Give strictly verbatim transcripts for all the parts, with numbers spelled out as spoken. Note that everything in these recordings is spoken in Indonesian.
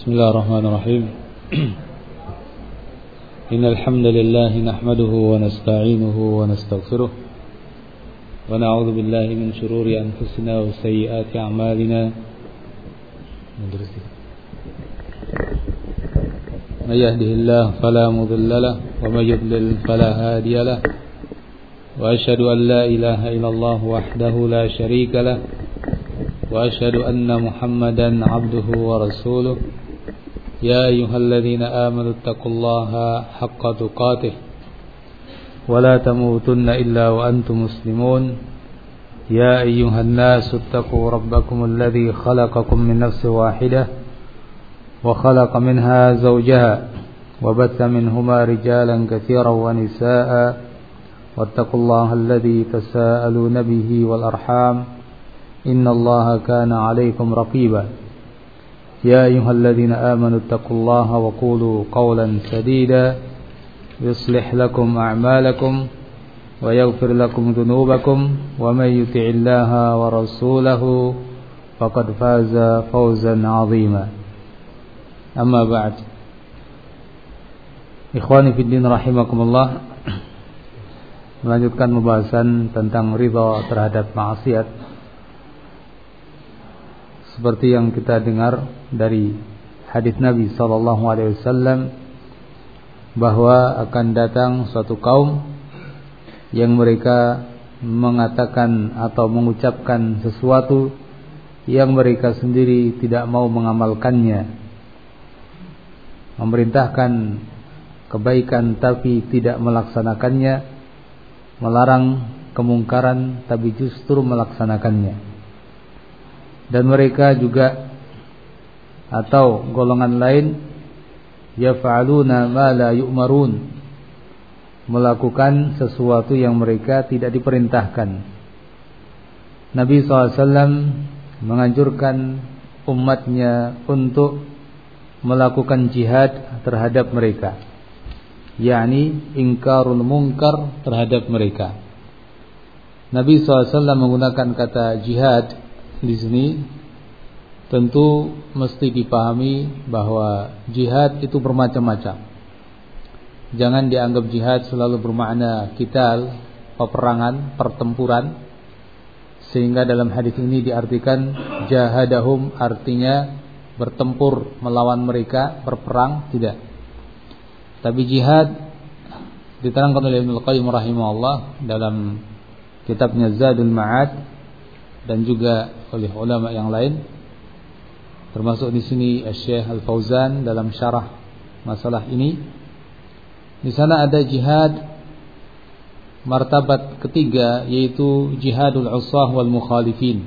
بسم الله الرحمن الرحيم إن الحمد لله نحمده ونستعينه ونستغفره ونعوذ بالله من شرور أنفسنا وسيئات أعمالنا من يهده الله فلا مضل له ومن يضلل فلا هادي له وأشهد أن لا إله إلا الله وحده لا شريك له وأشهد أن محمدا عبده ورسوله يا أيها الذين آمنوا اتقوا الله حق تقاته ولا تموتن إلا وأنتم مسلمون يا أيها الناس اتقوا ربكم الذي خلقكم من نفس واحدة وخلق منها زوجها وبث منهما رجالا كثيرا ونساء واتقوا الله الذي تساءلون به والأرحام إن الله كان عليكم رقيبا يا أيها الذين آمنوا اتقوا الله وقولوا قولا سديدا يصلح لكم أعمالكم ويغفر لكم ذنوبكم ومن يطع الله ورسوله فقد فاز فوزا عظيما أما بعد Ikhwani fiddin rahimakumullah, melanjutkan pembahasan tentang ridha terhadap maksiat. Seperti yang kita dengar dari hadis Nabi sallallahu alaihi wasallam bahwa akan datang suatu kaum yang mereka mengatakan atau mengucapkan sesuatu yang mereka sendiri tidak mau mengamalkannya, memerintahkan kebaikan tapi tidak melaksanakannya, melarang kemungkaran tapi justru melaksanakannya. Dan mereka juga atau golongan lain yaf'aluna ma la yu'marun, melakukan sesuatu yang mereka tidak diperintahkan. Nabi shallallahu alaihi wasallam menganjurkan umatnya untuk melakukan jihad terhadap mereka, yakni ingkarul munkar terhadap mereka. Nabi shallallahu alaihi wasallam menggunakan kata jihad di sini tentu mesti dipahami bahwa jihad itu bermacam-macam. Jangan dianggap jihad selalu bermakna qital, peperangan, pertempuran, sehingga dalam hadis ini diartikan jahadahum artinya bertempur melawan mereka, berperang, tidak. Tapi jihad diterangkan oleh Ibnu Qayyim rahimahullah dalam kitabnya Zadul Ma'ad dan juga oleh ulama yang lain, termasuk di sini Syekh Al-Fauzan dalam syarah masalah ini. Di sana ada jihad martabat ketiga, yaitu jihadul usah wal mukhalifin,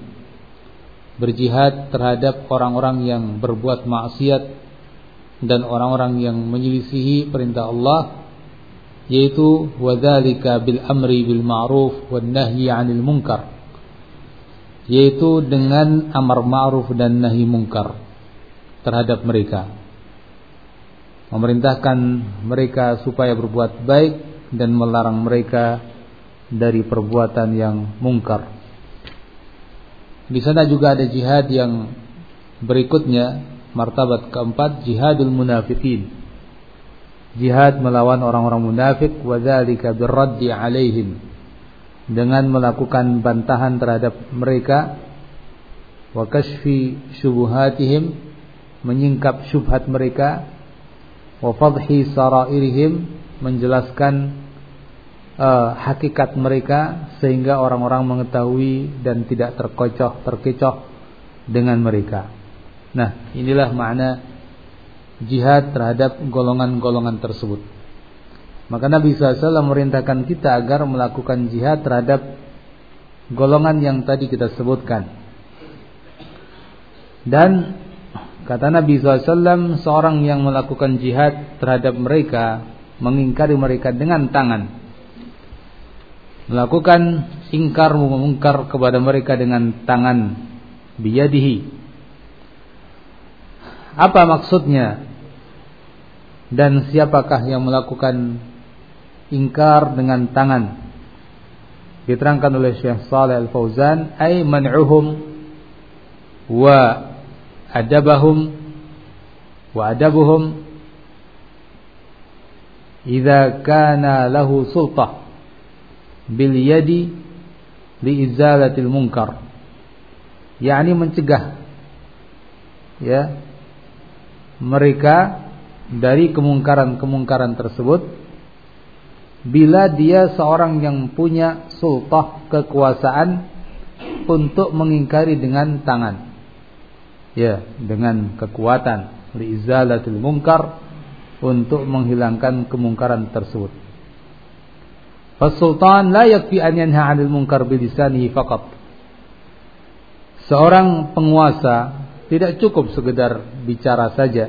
berjihad terhadap orang-orang yang berbuat maksiat dan orang-orang yang menyelisihi perintah Allah, yaitu wadzalika bil amri bil ma'ruf wan nahyi 'anil munkar, yaitu dengan amar ma'ruf dan nahi mungkar terhadap mereka, memerintahkan mereka supaya berbuat baik dan melarang mereka dari perbuatan yang mungkar. Di sana juga ada jihad yang berikutnya, martabat keempat, jihadul munafiqin, jihad melawan orang-orang munafik, wa dzalika birraddi 'alaihim, dengan melakukan bantahan terhadap mereka, wa kashfi syubuhatihim, menyingkap syubhat mereka, wa fadhi sarairihim, menjelaskan uh, hakikat mereka sehingga orang-orang mengetahui dan tidak terkecoh terkecoh dengan mereka. Nah, inilah makna jihad terhadap golongan-golongan tersebut. Maka Nabi shallallahu alaihi wasallam merintahkan kita agar melakukan jihad terhadap golongan yang tadi kita sebutkan. Dan kata Nabi shallallahu alaihi wasallam, seorang yang melakukan jihad terhadap mereka, mengingkari mereka dengan tangan, melakukan ingkar mungkar kepada mereka dengan tangan, biyadihi. Apa maksudnya? Dan siapakah yang melakukan ingkar dengan tangan? Diterangkan oleh Syekh Shalih Al-Fauzan, ay man'uhum wa adabahum wa adabuhum idza kana lahu sultah bil yadi li izalatil munkar, yakni mencegah ya mereka dari kemungkaran-kemungkaran tersebut bila dia seorang yang punya sultah, kekuasaan untuk mengingkari dengan tangan, ya, dengan kekuatan, liizalatil munkar, untuk menghilangkan kemungkaran tersebut. Fasultan la yakfi an yanha 'anil munkar bilisanihi faqat. Seorang penguasa tidak cukup sekedar bicara saja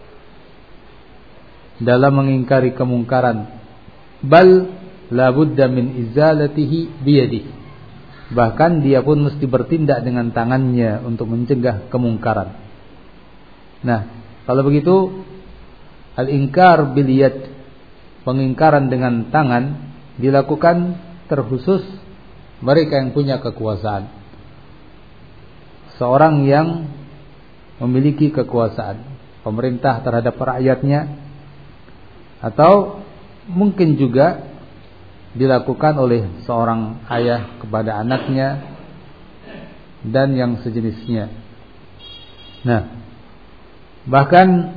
dalam mengingkari kemungkaran, bal la budda min izalatihi biyadihi. Bahkan dia pun mesti bertindak dengan tangannya untuk mencegah kemungkaran. Nah, kalau begitu al-inkar bil yad, pengingkaran dengan tangan, dilakukan terkhusus mereka yang punya kekuasaan. Seorang yang memiliki kekuasaan, pemerintah terhadap rakyatnya, atau mungkin juga dilakukan oleh seorang ayah kepada anaknya dan yang sejenisnya. Nah, bahkan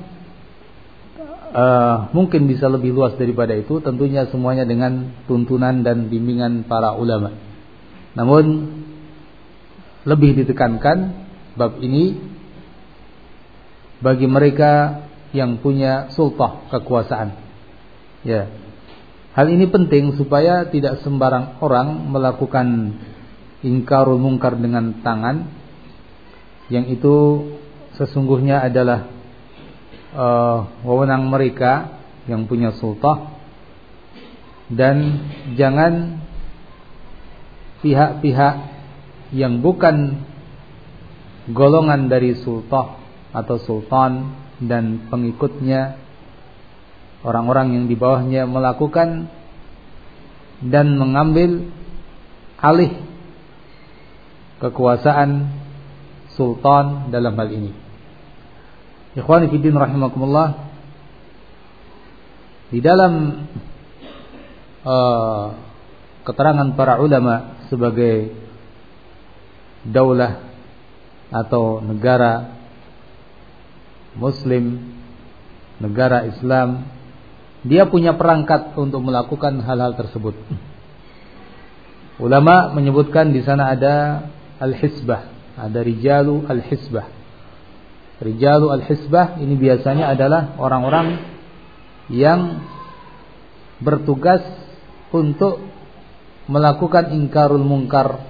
uh, mungkin bisa lebih luas daripada itu, tentunya semuanya dengan tuntunan dan bimbingan para ulama. Namun lebih ditekankan bab ini bagi mereka yang punya sultah, kekuasaan. Ya. Hal ini penting supaya tidak sembarang orang melakukan ingkarul munkar dengan tangan, yang itu sesungguhnya adalah uh, wewenang mereka yang punya sultah, dan jangan pihak-pihak yang bukan golongan dari sultah atau sultan dan pengikutnya, orang-orang yang di bawahnya, melakukan dan mengambil alih kekuasaan sultan dalam hal ini. Ikhwani fiddin rahimakumullah, di dalam uh, keterangan para ulama sebagai daulah atau negara Muslim, negara Islam, dia punya perangkat untuk melakukan hal-hal tersebut. Ulama menyebutkan di sana ada al-hisbah, ada rijalu al-hisbah. Rijalu al-hisbah ini biasanya adalah orang-orang yang bertugas untuk melakukan ingkarul munkar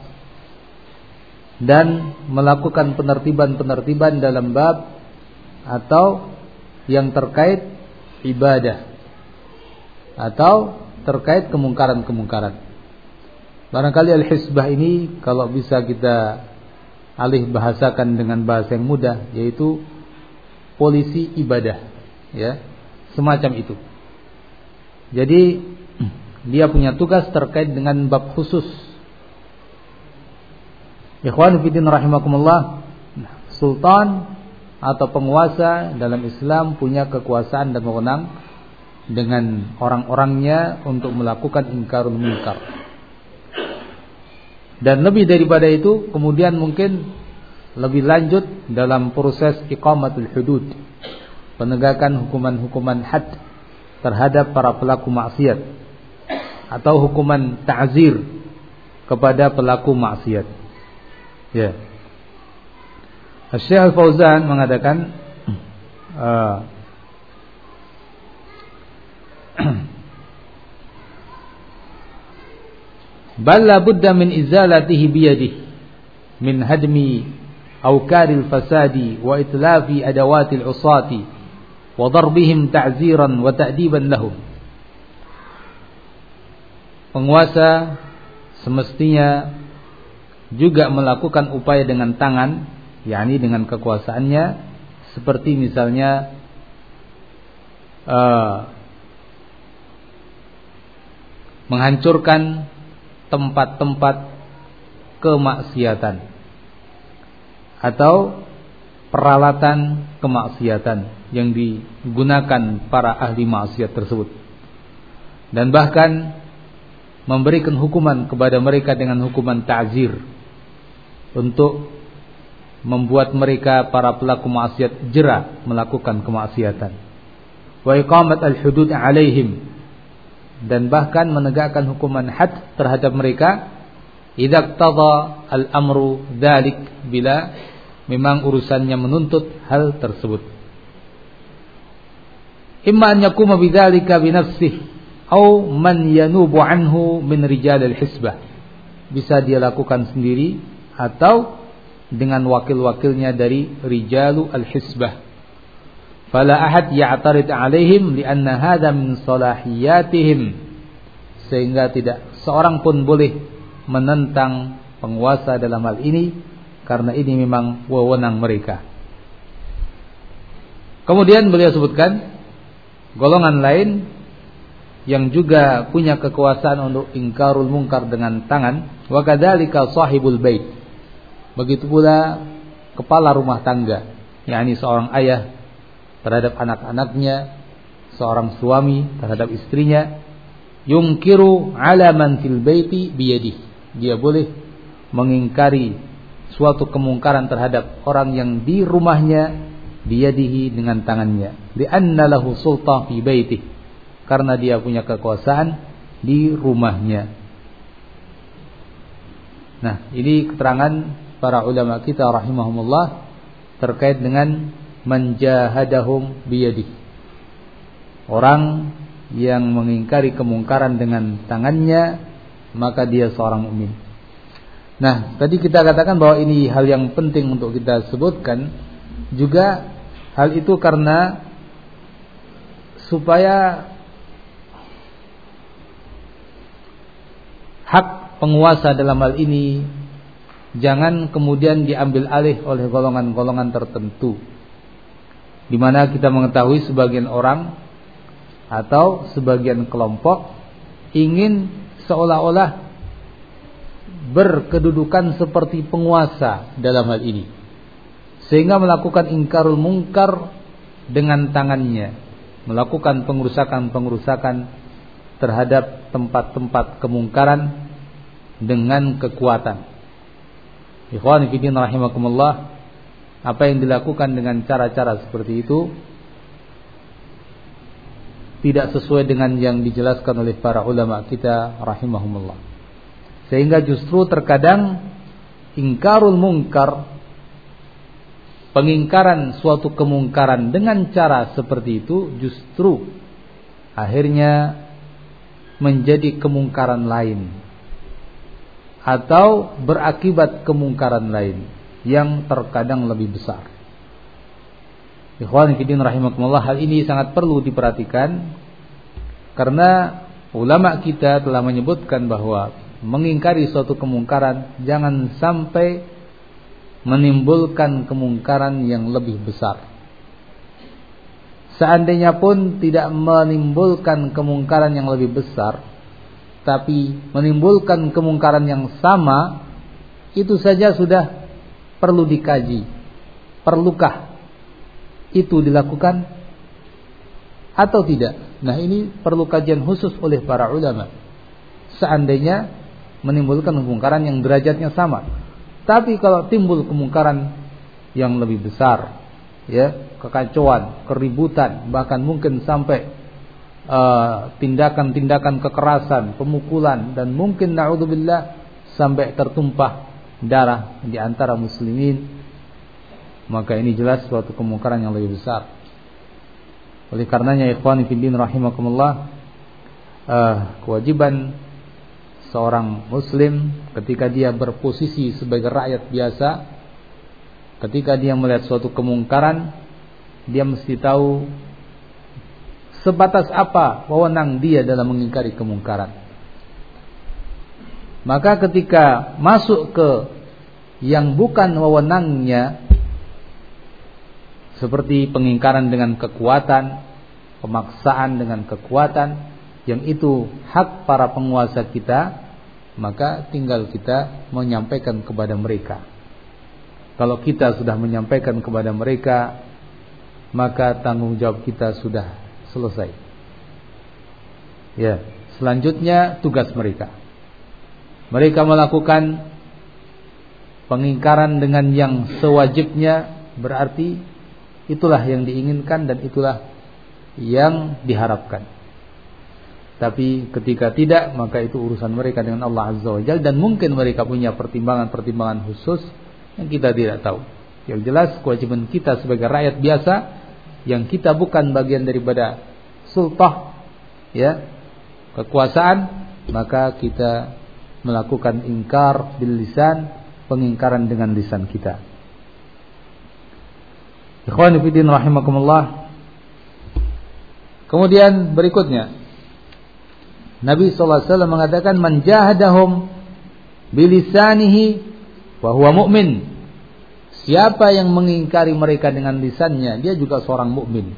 dan melakukan penertiban-penertiban dalam bab atau yang terkait ibadah atau terkait kemungkaran-kemungkaran. Barangkali al-hisbah ini kalau bisa kita alih bahasakan dengan bahasa yang mudah, yaitu polisi ibadah, ya, semacam itu. Jadi dia punya tugas terkait dengan bab khusus. Ikhwan fillah rahimakumullah, sultan atau penguasa dalam Islam punya kekuasaan dan wewenang dengan orang-orangnya untuk melakukan ingkarul munkar. Dan lebih daripada itu, kemudian mungkin lebih lanjut dalam proses iqamatul hudud, penegakan hukuman-hukuman had terhadap para pelaku maksiat, atau hukuman ta'zir kepada pelaku maksiat. Ya. Syekh Al-Fauzan mengatakan uh, bal la budda min izalatihi biyadihi min hadmi awkaril fasadi wa itlafi adawatil usati wa darbihim ta'ziran wa ta'diban lahum. Penguasa semestinya juga melakukan upaya dengan tangan, yakni dengan kekuasaannya, seperti misalnya uh, menghancurkan tempat-tempat kemaksiatan, atau peralatan kemaksiatan yang digunakan para ahli maksiat tersebut, dan bahkan memberikan hukuman kepada mereka dengan hukuman ta'zir untuk membuat mereka para pelaku maksiat jera melakukan kemaksiatan, wa iqamat al-hudud alaihim, dan bahkan menegakkan hukuman had terhadap mereka idza qtada al-amru dzalik, bila memang urusannya menuntut hal tersebut. Imma an yakuma bidzalika bi nafsihi atau man yanubu anhu min rijal al-hisbah, bisa dia lakukan sendiri atau dengan wakil-wakilnya dari rijalu al-hisbah. Fala ahad ya'tarid alaihim lianna hadha min salahiyatihim, sehingga tidak seorang pun boleh menentang penguasa dalam hal ini, karena ini memang wewenang mereka. Kemudian beliau sebutkan golongan lain yang juga punya kekuasaan untuk ingkarul mungkar dengan tangan, wa kadzalika sahibul bait, begitu pula kepala rumah tangga, yakni seorang ayah terhadap anak-anaknya, seorang suami terhadap istrinya, yungkiru ala man fil baiti biyadihi, dia boleh mengingkari suatu kemungkaran terhadap orang yang di rumahnya biyadihi, dengan tangannya, li'anna lahu sulta fi baitihi, karena dia punya kekuasaan di rumahnya. Nah, ini keterangan para ulama kita rahimahumullah terkait dengan manjahadahum biyadihi, orang yang mengingkari kemungkaran dengan tangannya, maka dia seorang mukmin. Nah, tadi kita katakan bahwa ini hal yang penting untuk kita sebutkan juga, hal itu karena supaya hak penguasa dalam hal ini jangan kemudian diambil alih oleh golongan-golongan tertentu, di mana kita mengetahui sebagian orang atau sebagian kelompok ingin seolah-olah berkedudukan seperti penguasa dalam hal ini, sehingga melakukan ingkarul mungkar dengan tangannya, melakukan pengerusakan-pengerusakan terhadap tempat-tempat kemungkaran dengan kekuatan. Ikhwan fillah rahimakumullah, apa yang dilakukan dengan cara-cara seperti itu tidak sesuai dengan yang dijelaskan oleh para ulama kita rahimahumullah. Sehingga justru terkadang ingkarul mungkar, pengingkaran suatu kemungkaran dengan cara seperti itu, justru akhirnya menjadi kemungkaran lain atau berakibat kemungkaran lain yang terkadang lebih besar. Ikhwan fillah rahimakumullah, hal ini sangat perlu diperhatikan, karena ulama kita telah menyebutkan bahwa mengingkari suatu kemungkaran jangan sampai menimbulkan kemungkaran yang lebih besar. Seandainya pun tidak menimbulkan kemungkaran yang lebih besar, tapi menimbulkan kemungkaran yang sama, itu saja sudah perlu dikaji. Perlukah itu dilakukan atau tidak? Nah, ini perlu kajian khusus oleh para ulama. Seandainya menimbulkan kemungkaran yang derajatnya sama, tapi kalau timbul kemungkaran yang lebih besar, ya, kekacauan, keributan, bahkan mungkin sampai uh, tindakan-tindakan kekerasan, pemukulan, dan mungkin na'udzubillah sampai tertumpah darah di antara muslimin, maka ini jelas suatu kemungkaran yang lebih besar. Oleh karenanya ikhwani fillah rahimakumullah, uh, kewajiban seorang muslim ketika dia berposisi sebagai rakyat biasa, ketika dia melihat suatu kemungkaran, dia mesti tahu sebatas apa wewenang dia dalam mengingkari kemungkaran. Maka ketika masuk ke yang bukan wewenangnya, seperti pengingkaran dengan kekuatan, pemaksaan dengan kekuatan, yang itu hak para penguasa kita, maka tinggal kita menyampaikan kepada mereka. Kalau kita sudah menyampaikan kepada mereka, maka tanggung jawab kita sudah selesai. Ya, selanjutnya tugas mereka. Mereka melakukan pengingkaran dengan yang sewajibnya, berarti itulah yang diinginkan dan itulah yang diharapkan. Tapi ketika tidak, maka itu urusan mereka dengan Allah Azza wa Jalla, dan mungkin mereka punya pertimbangan-pertimbangan khusus yang kita tidak tahu. Yang jelas kewajiban kita sebagai rakyat biasa yang kita bukan bagian daripada sultah, ya, kekuasaan, maka kita melakukan ingkar bil lisan, pengingkaran dengan lisan kita. Ikhwani fillah rahimakumullah. Kemudian berikutnya Nabi sallallahu alaihi wasallam mengatakan, man jahadahum bilisanihi wa huwa mu'min. Siapa yang mengingkari mereka dengan lisannya, dia juga seorang mukmin.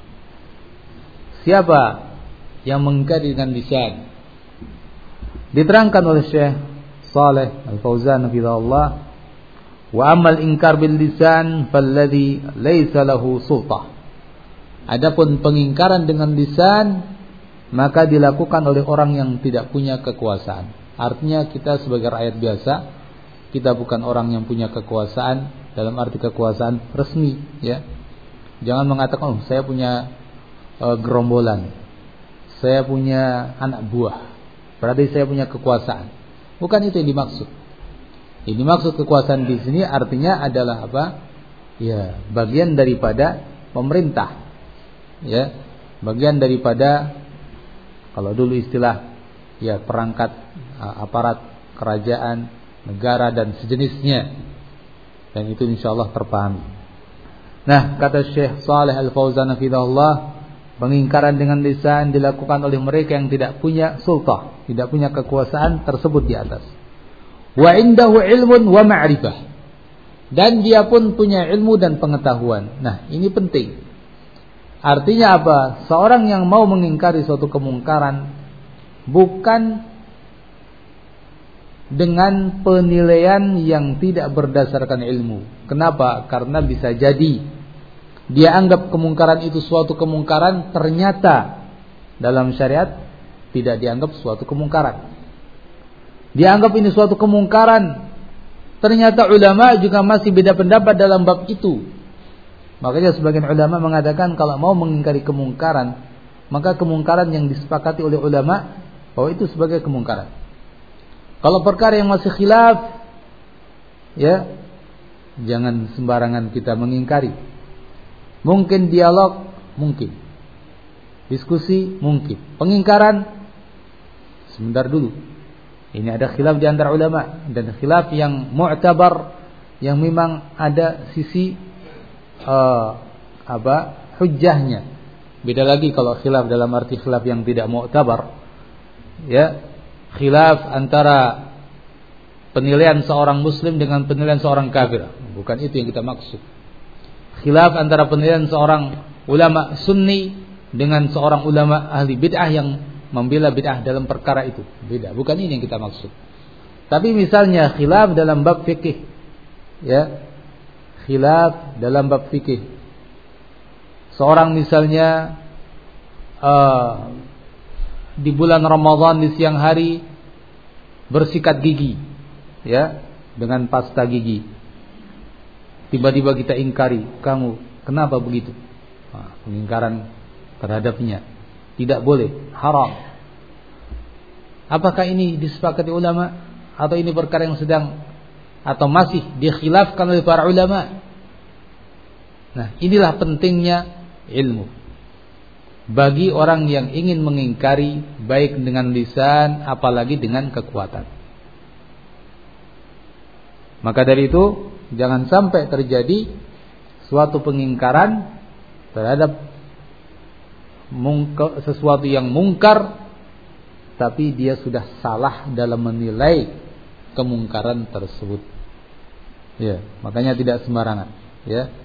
Siapa yang mengingkari dengan lisan? Diterangkan oleh Syekh Shalih Al-Fauzan hafizahullah, wa amal ingkar bil lisan falladhi laisa lahu sultah. Adapun pengingkaran dengan lisan, maka dilakukan oleh orang yang tidak punya kekuasaan. Artinya kita sebagai rakyat biasa, kita bukan orang yang punya kekuasaan dalam arti kekuasaan resmi, ya. Jangan mengatakan, oh, saya punya e, gerombolan, saya punya anak buah, berarti saya punya kekuasaan. Bukan itu yang dimaksud. Yang dimaksud kekuasaan di sini artinya adalah apa? Ya, bagian daripada pemerintah, ya, bagian daripada, kalau dulu istilah, ya, perangkat aparat kerajaan, negara dan sejenisnya. Dan itu insyaallah terpahami. Nah, kata Syekh Shalih Al-Fauzan hafizahullah, pengingkaran dengan lisan dilakukan oleh mereka yang tidak punya sultah, tidak punya kekuasaan tersebut di atas. Wa indahu ilmun wa ma'rifah. Dan dia pun punya ilmu dan pengetahuan. Nah, ini penting. Artinya apa? Seorang yang mau mengingkari suatu kemungkaran bukan dengan penilaian yang tidak berdasarkan ilmu. Kenapa? Karena bisa jadi dia anggap kemungkaran itu suatu kemungkaran, ternyata dalam syariat tidak dianggap suatu kemungkaran. Dia anggap ini suatu kemungkaran, ternyata ulama juga masih beda pendapat dalam bab itu. Makanya sebagian ulama mengatakan kalau mau mengingkari kemungkaran, maka kemungkaran yang disepakati oleh ulama bahwa itu sebagai kemungkaran. Kalau perkara yang masih khilaf, ya, jangan sembarangan kita mengingkari. Mungkin dialog, mungkin diskusi, mungkin pengingkaran, sebentar dulu. Ini ada khilaf di antara ulama, dan khilaf yang mu'tabar, yang memang ada sisi uh, apa hujjahnya. Beda lagi kalau khilaf dalam arti khilaf yang tidak mu'tabar, ya. Khilaf antara penilaian seorang muslim dengan penilaian seorang kafir, bukan itu yang kita maksud. Khilaf antara penilaian seorang ulama sunni dengan seorang ulama ahli bid'ah yang membela bid'ah dalam perkara itu, beda, bukan ini yang kita maksud. Tapi misalnya khilaf dalam bab fikih, ya, khilaf dalam bab fikih. Seorang misalnya uh, di bulan Ramadan di siang hari bersikat gigi, ya, dengan pasta gigi. Tiba-tiba kita ingkari, kamu kenapa begitu? Nah, pengingkaran terhadapnya tidak boleh, haram. Apakah ini disepakati ulama atau ini perkara yang sedang atau masih dikhilafkan oleh para ulama? Nah, inilah pentingnya ilmu bagi orang yang ingin mengingkari, baik dengan lisan apalagi dengan kekuatan. Maka dari itu jangan sampai terjadi suatu pengingkaran terhadap mungkar, sesuatu yang mungkar, tapi dia sudah salah dalam menilai kemungkaran tersebut. Ya, makanya tidak sembarangan, ya.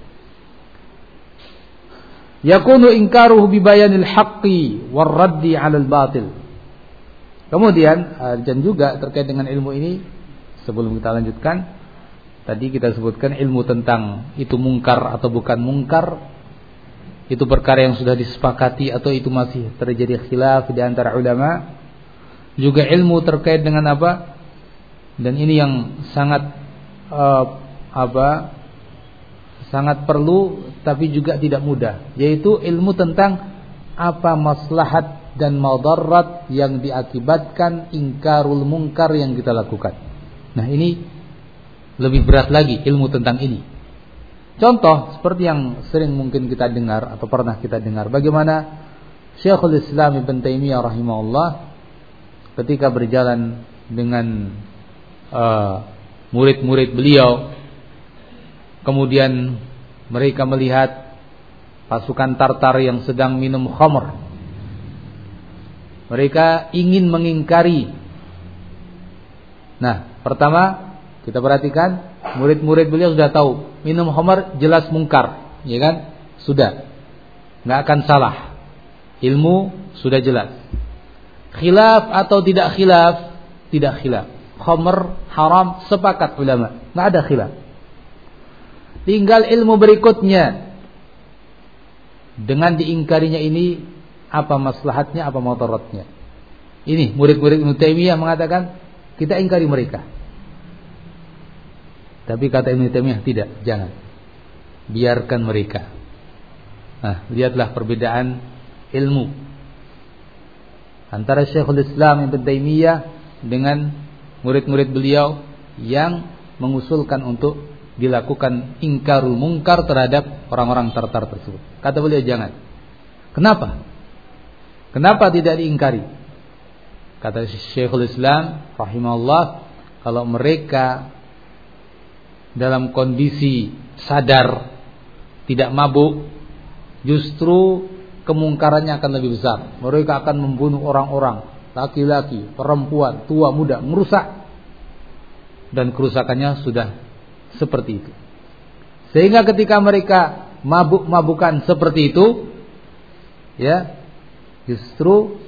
Yakunu inkaruhu bi bayanil haqqi war raddi 'alal batil. Kemudian dan juga terkait dengan ilmu ini, sebelum kita lanjutkan, Tadi kita sebutkan ilmu tentang itu mungkar atau bukan mungkar, itu perkara yang sudah disepakati atau itu masih terjadi khilaf di antara ulama. Juga ilmu terkait dengan apa? Dan ini yang sangat uh, apa? sangat perlu tapi juga tidak mudah, yaitu ilmu tentang apa maslahat dan madarat yang diakibatkan ingkarul mungkar yang kita lakukan. Nah, ini lebih berat lagi ilmu tentang ini. Contoh seperti yang sering mungkin kita dengar atau pernah kita dengar, bagaimana Syekhul Islam Ibn Taimiyah rahimahullah ketika berjalan dengan uh, murid-murid beliau, kemudian mereka melihat pasukan Tartar yang sedang minum khamr. Mereka ingin mengingkari. Nah, pertama kita perhatikan, murid-murid beliau sudah tahu minum khamr jelas mungkar, ya kan? Sudah, nggak akan salah. Ilmu sudah jelas. Khilaf atau tidak khilaf? Tidak khilaf. Khamr haram, sepakat ulama, nggak ada khilaf. Tinggal ilmu berikutnya. Dengan diingkarinya ini, apa maslahatnya, apa mudaratnya. Ini murid-murid Ibnu Taimiyah mengatakan, kita ingkari mereka. Tapi kata Ibnu Taimiyah, tidak, jangan. Biarkan mereka. Nah, lihatlah perbedaan ilmu antara Syekhul Islam Ibnu Taimiyah dengan murid-murid beliau yang mengusulkan untuk dilakukan ingkarul mungkar terhadap orang-orang Tartar tersebut. Kata beliau, jangan. Kenapa? Kenapa tidak diingkari? Kata Syekhul Islam rahimahullah, kalau mereka dalam kondisi sadar, tidak mabuk, justru kemungkarannya akan lebih besar. Mereka akan membunuh orang-orang, laki-laki, perempuan, tua, muda, merusak. Dan kerusakannya sudah seperti itu. Sehingga ketika mereka mabuk-mabukan seperti itu, ya, justru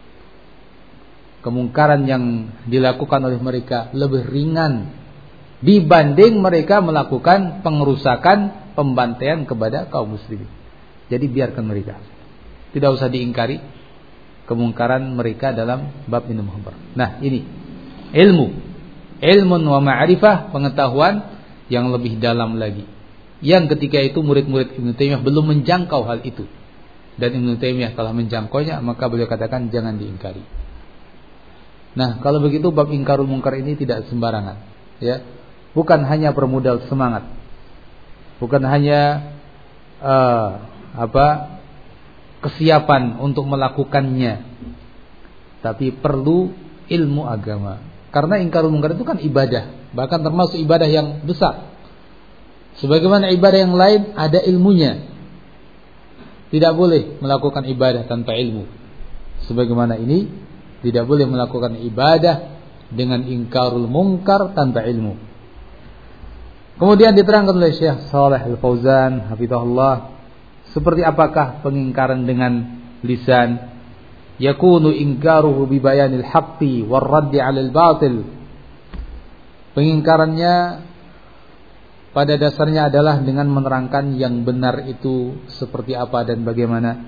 kemungkaran yang dilakukan oleh mereka lebih ringan dibanding mereka melakukan pengerusakan, pembantaian kepada kaum muslimin. Jadi biarkan mereka. Tidak usah diingkari kemungkaran mereka dalam bab minum khamr. Nah, ini ilmu, ilmun wa ma'rifah, pengetahuan yang lebih dalam lagi. Yang ketika itu murid-murid Ibnu Taimiyah belum menjangkau hal itu. Dan Ibnu Taimiyah telah menjangkaunya, maka beliau katakan jangan diingkari. Nah, kalau begitu bab ingkarul mungkar ini tidak sembarangan, ya. Bukan hanya bermodal semangat. Bukan hanya uh, apa? kesiapan untuk melakukannya. Tapi perlu ilmu agama. Karena ingkarul mungkar itu kan ibadah, bahkan termasuk ibadah yang besar. Sebagaimana ibadah yang lain ada ilmunya. Tidak boleh melakukan ibadah tanpa ilmu. Sebagaimana ini tidak boleh melakukan ibadah dengan ingkarul mungkar tanpa ilmu. Kemudian diterangkan oleh Syekh Shalih Al-Fauzan hafizahullah, seperti apakah pengingkaran dengan lisan? Yakunu ingkaruhu bi bayanil haqqi war raddi 'alal batil. Pengingkarannya pada dasarnya adalah dengan menerangkan yang benar itu seperti apa dan bagaimana,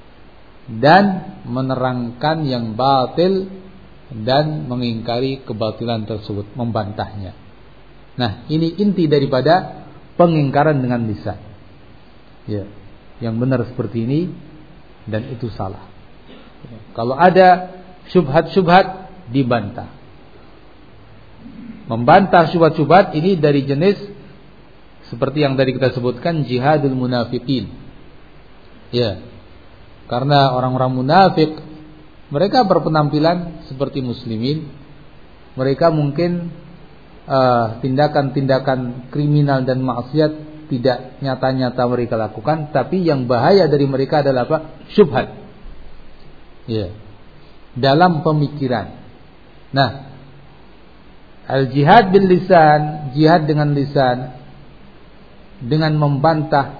dan menerangkan yang batil dan mengingkari kebatilan tersebut, membantahnya. Nah, ini inti daripada pengingkaran dengan lisan. Ya, yang benar seperti ini dan itu salah. Kalau ada syubhat-syubhat, dibantah. Membantah syubhat-syubhat ini dari jenis seperti yang tadi kita sebutkan, jihadul munafiqin. Ya. Karena orang-orang munafik, mereka berpenampilan seperti muslimin. Mereka mungkin uh, tindakan-tindakan kriminal dan maksiat tidak nyata-nyata mereka lakukan, tapi yang bahaya dari mereka adalah apa? Syubhat. Ya, dalam pemikiran. Nah, al-jihad bil lisan, jihad dengan lisan, dengan membantah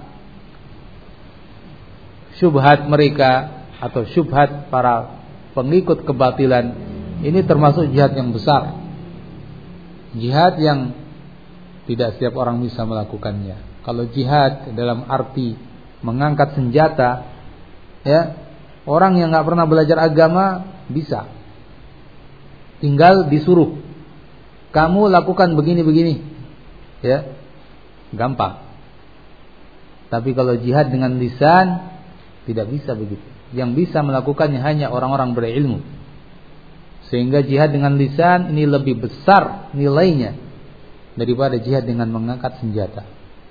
syubhat mereka atau syubhat para pengikut kebatilan, ini termasuk jihad yang besar. Jihad yang tidak setiap orang bisa melakukannya. Kalau jihad dalam arti mengangkat senjata, ya, orang yang nggak pernah belajar agama bisa, tinggal disuruh, kamu lakukan begini-begini, ya, gampang. Tapi kalau jihad dengan lisan tidak bisa begitu. Yang bisa melakukannya hanya orang-orang berilmu. Sehingga jihad dengan lisan ini lebih besar nilainya daripada jihad dengan mengangkat senjata.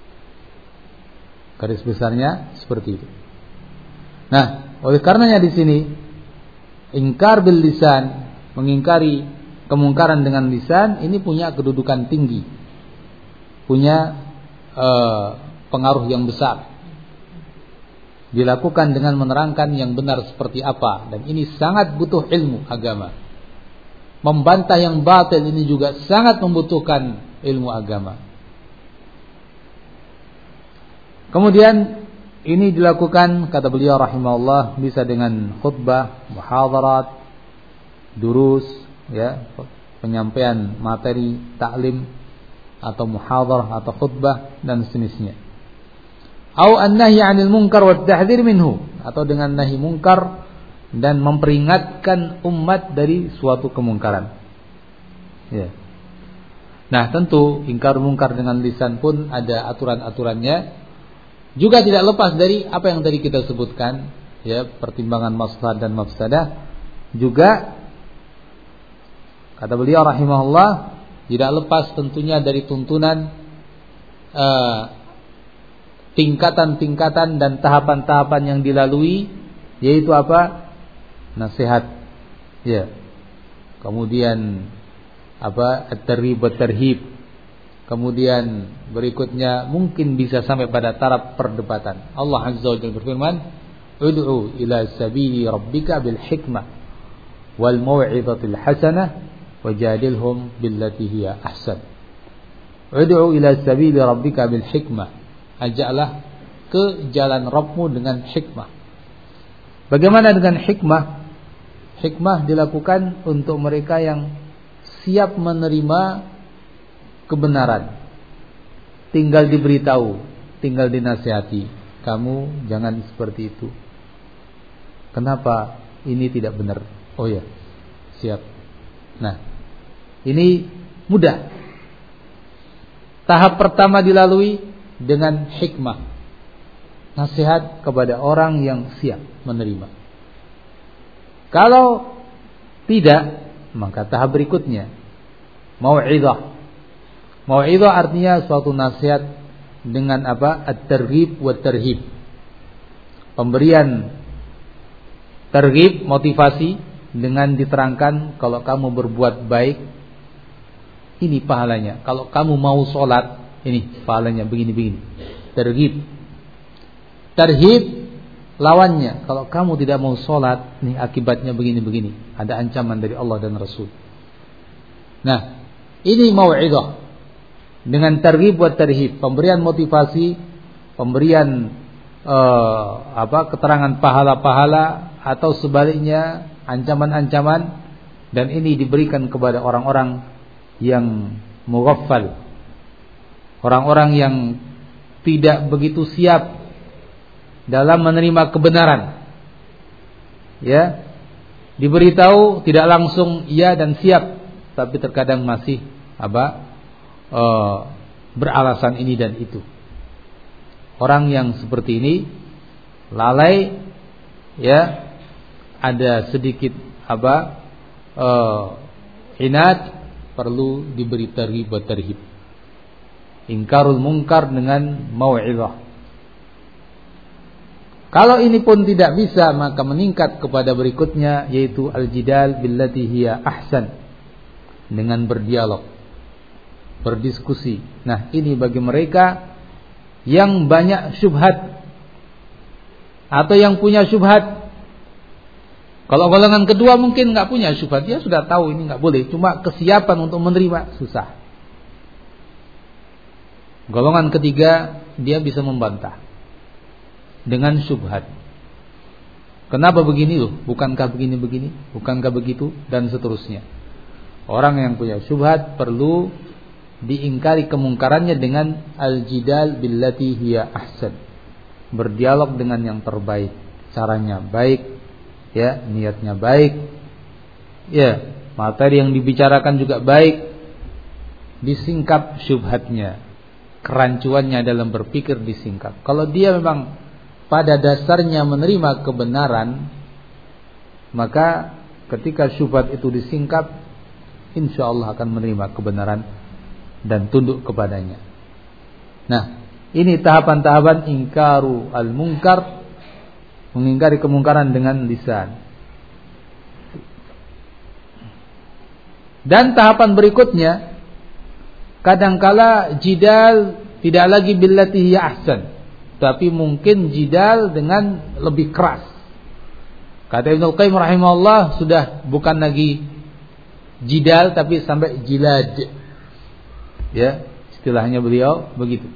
Garis besarnya seperti itu. Nah, oleh karenanya di sini ingkar bil lisan, mengingkari kemungkaran dengan lisan, ini punya kedudukan tinggi, punya uh, pengaruh yang besar. Dilakukan dengan menerangkan yang benar seperti apa, dan ini sangat butuh ilmu agama. Membantah yang batil ini juga sangat membutuhkan ilmu agama. Kemudian ini dilakukan, kata beliau rahimahullah, bisa dengan khutbah, muhadharat, durus, ya, penyampaian materi taklim atau muhadharah atau khutbah dan sejenisnya. Au an-nahy 'anil munkar wa at-tahdhir minhu, atau dengan nahi mungkar dan memperingatkan umat dari suatu kemungkaran. Ya. Nah, tentu ingkar mungkar dengan lisan pun ada aturan-aturannya. Juga tidak lepas dari apa yang tadi kita sebutkan, ya, pertimbangan maslahat dan mafsadah. Juga kata beliau rahimahullah, tidak lepas tentunya dari tuntunan uh, tingkatan-tingkatan dan tahapan-tahapan yang dilalui, yaitu apa? Nasihat, ya. Kemudian apa? At-tarhib wa tarhib. Kemudian berikutnya mungkin bisa sampai pada taraf perdebatan. Allah Azza wa Jalla berfirman, "Ud'u ila sabili rabbika bil hikmah wal mau'izatil hasanah wajadilhum billati hiya ahsan." Ud'u ila sabili rabbika bil hikmah. Ajaklah ke jalan Rabbmu dengan hikmah. Bagaimana dengan hikmah? Hikmah dilakukan untuk mereka yang siap menerima kebenaran. Tinggal diberitahu, tinggal dinasihati. Kamu jangan seperti itu. Kenapa ini tidak benar? Oh ya, siap. Nah, ini mudah. Tahap pertama dilalui dengan hikmah, nasihat kepada orang yang siap menerima. Kalau tidak, maka tahap berikutnya mau'izah. Mau'izah artinya suatu nasihat dengan apa? At-targhib wa tarhib. Pemberian targhib, motivasi, dengan diterangkan kalau kamu berbuat baik ini pahalanya. Kalau kamu mau sholat, ini pahalanya begini-begini. Targhib. Tarhib lawannya, kalau kamu tidak mau sholat, nih akibatnya begini-begini. Ada ancaman dari Allah dan Rasul. Nah, ini mau'izah dengan targhib wa tarhib, pemberian motivasi, pemberian uh, apa keterangan pahala-pahala, atau sebaliknya ancaman-ancaman, dan ini diberikan kepada orang-orang yang mughaffal, orang-orang yang tidak begitu siap dalam menerima kebenaran. Ya, diberitahu tidak langsung iya dan siap, tapi terkadang masih apa? E, beralasan ini dan itu. Orang yang seperti ini lalai, ya, ada sedikit apa? E, inat, perlu diberi targhib wa tarhib. Ingkarul munkar dengan mau'izah. Kalau ini pun tidak bisa, maka meningkat kepada berikutnya, yaitu al-jidal billati hiya ahsan, dengan berdialog, berdiskusi. Nah, ini bagi mereka yang banyak syubhat atau yang punya syubhat. Kalau golongan kedua mungkin nggak punya syubhat, dia sudah tahu ini nggak boleh, cuma kesiapan untuk menerima susah. Golongan ketiga, dia bisa membantah dengan syubhat. Kenapa begini loh? Bukankah begini-begini? Bukankah begitu? Dan seterusnya. Orang yang punya syubhat perlu diingkari kemungkarannya dengan al-jidal billati hiya ahsan. Berdialog dengan yang terbaik, caranya baik, ya, niatnya baik, ya, materi yang dibicarakan juga baik, disingkap syubhatnya, kerancuannya dalam berpikir disingkap. Kalau dia memang pada dasarnya menerima kebenaran, maka ketika syubhat itu disingkap, insya Allah akan menerima kebenaran dan tunduk kepadanya. Nah, ini tahapan-tahapan ingkaru al-munkar, mengingkari kemungkaran dengan lisan. Dan tahapan berikutnya, kadangkala jidal tidak lagi billati hiya ahsan, tapi mungkin jidal dengan lebih keras. Kata Ibnu Qayyim rahimahullah, sudah bukan lagi jidal tapi sampai jilad. Ya, istilahnya beliau begitu.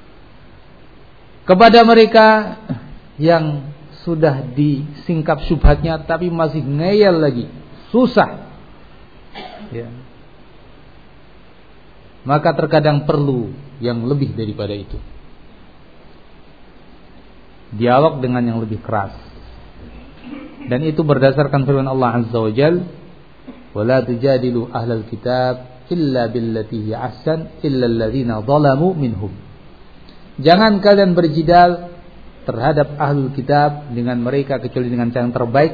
Kepada mereka yang sudah disingkap syubhatnya tapi masih ngeyel lagi, susah, ya, maka terkadang perlu yang lebih daripada itu, dialog dengan yang lebih keras. Dan itu berdasarkan firman Allah Azza wa Jalla, "Wala tujadilu ahlal kitab illa billati hiya ahsan illa alladziina zalamu minhum." Jangan kalian berjidal terhadap ahlul kitab dengan mereka kecuali dengan cara yang terbaik,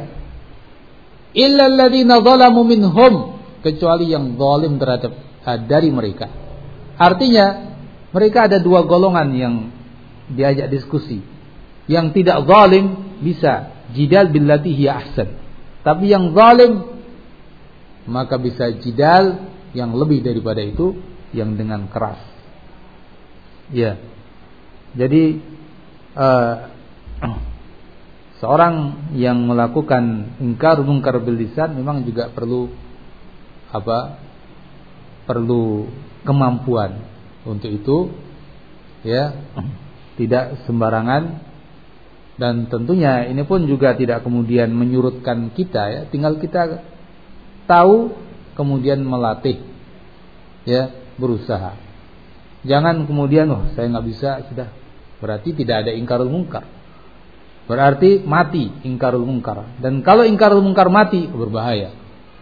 illa alladziina zalamu minhum, kecuali yang zalim terhadap dari mereka. Artinya mereka ada dua golongan yang diajak diskusi. Yang tidak zalim bisa jidal billati hiya ahsan, tapi yang zalim maka bisa jidal yang lebih daripada itu, yang dengan keras. Ya. Jadi uh, seorang yang melakukan ingkar munkar bil lisan memang juga perlu apa? Perlu kemampuan untuk itu, ya. Tidak sembarangan, dan tentunya ini pun juga tidak kemudian menyurutkan kita, ya. Tinggal kita tahu kemudian melatih, ya, berusaha. Jangan kemudian oh saya nggak bisa, sudah berarti tidak ada ingkarul munkar, berarti mati ingkarul munkar. Dan kalau ingkarul munkar mati, berbahaya,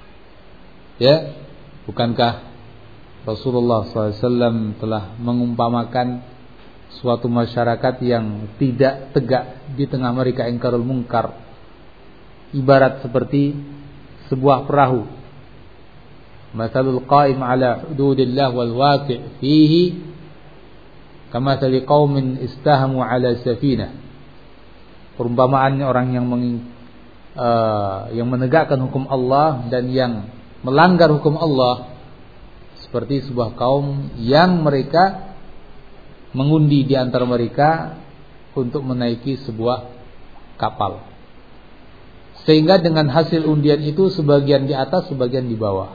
ya. Bukankah Rasulullah shallallahu alaihi wasallam telah mengumpamakan suatu masyarakat yang tidak tegak di tengah mereka ingkarul munkar ibarat seperti sebuah perahu. Mathalul qa'im ala hududillah wal waqi' fihi kamathali qaumin istahamu ala safinah. Perumpamaan orang yang meng, uh, yang menegakkan hukum Allah dan yang melanggar hukum Allah seperti sebuah kaum yang mereka mengundi di antara mereka untuk menaiki sebuah kapal, sehingga dengan hasil undian itu sebagian di atas, sebagian di bawah.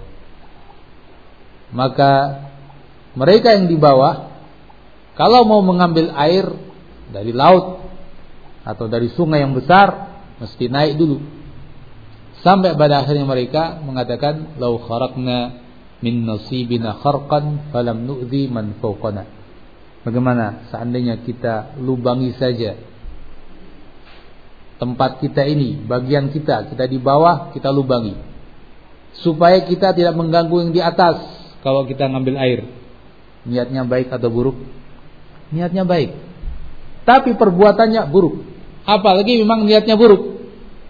Maka mereka yang di bawah kalau mau mengambil air dari laut atau dari sungai yang besar, mesti naik dulu, sampai pada akhirnya mereka mengatakan, "Lau kharaqna min nasibina kharqan falam nu'zi man fawqana." Bagaimana seandainya kita lubangi saja tempat kita ini, bagian kita, kita di bawah, kita lubangi, supaya kita tidak mengganggu yang di atas. Kalau kita ngambil air, niatnya baik atau buruk? Niatnya baik, tapi perbuatannya buruk. Apalagi memang niatnya buruk,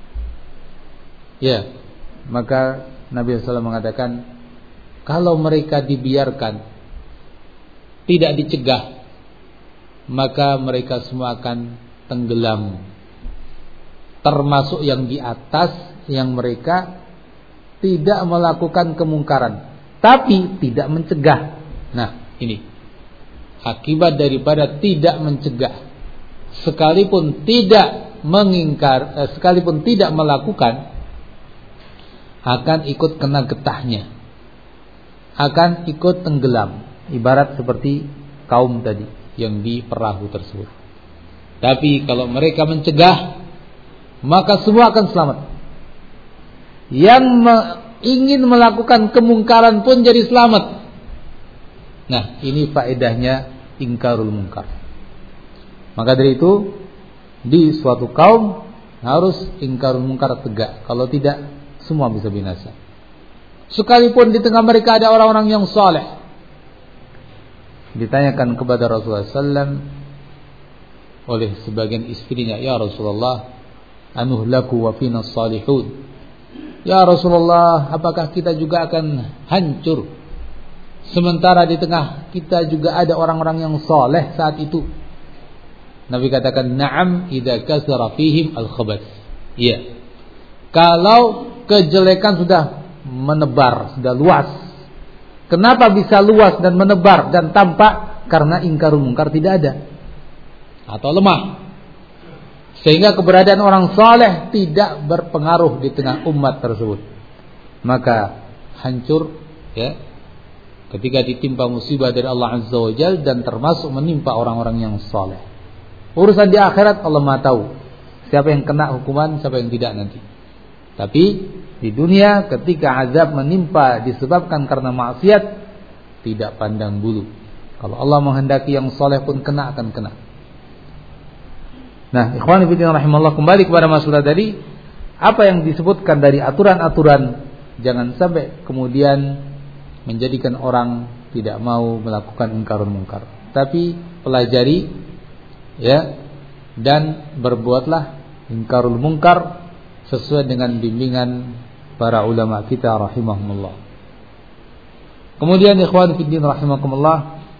ya. Maka Nabi shallallahu alaihi wasallam mengatakan, kalau mereka dibiarkan, tidak dicegah, maka mereka semua akan tenggelam, termasuk yang di atas, yang mereka tidak melakukan kemungkaran tapi tidak mencegah. Nah, ini akibat daripada tidak mencegah, sekalipun tidak mengingkar, eh, sekalipun tidak melakukan, akan ikut kena getahnya, akan ikut tenggelam, ibarat seperti kaum tadi yang di perahu tersebut. Tapi kalau mereka mencegah, maka semua akan selamat. Yang me- ingin melakukan kemungkaran pun jadi selamat. Nah, ini faedahnya ingkarul munkar. Maka dari itu di suatu kaum harus ingkarul munkar tegak. Kalau tidak, semua bisa binasa. Sekalipun di tengah mereka ada orang-orang yang saleh. Ditanyakan kepada Rasulullah sallallahu alaihi wasallam oleh sebagian istrinya, "Ya Rasulullah, anuhlaku wa fina salihun." Ya Rasulullah, apakah kita juga akan hancur sementara di tengah kita juga ada orang-orang yang saleh saat itu? Nabi katakan, "Na'am idza kasara fihim al-khabath." Iya. Kalau kejelekan sudah menebar, sudah luas. Kenapa bisa luas dan menebar dan tampak? Karena ingkarul munkar tidak ada atau lemah. Sehingga keberadaan orang saleh tidak berpengaruh di tengah umat tersebut. Maka hancur ya ketika ditimpa musibah dari Allah Azza wa Jalla, dan termasuk menimpa orang-orang yang saleh. Urusan di akhirat Allah Maha tahu siapa yang kena hukuman, siapa yang tidak nanti. Tapi di dunia ketika azab menimpa disebabkan karena maksiat, tidak pandang bulu. Kalau Allah menghendaki yang saleh pun kena, akan kena. Nah, ikhwan fillah rahimallahu, kembali kepada masalah tadi, apa yang disebutkan dari aturan-aturan, jangan sampai kemudian menjadikan orang tidak mau melakukan ingkarul munkar. Tapi pelajari ya, dan berbuatlah ingkarul munkar sesuai dengan bimbingan para ulama kita rahimahumullah. Kemudian ikhwan fillah rahimakumullah,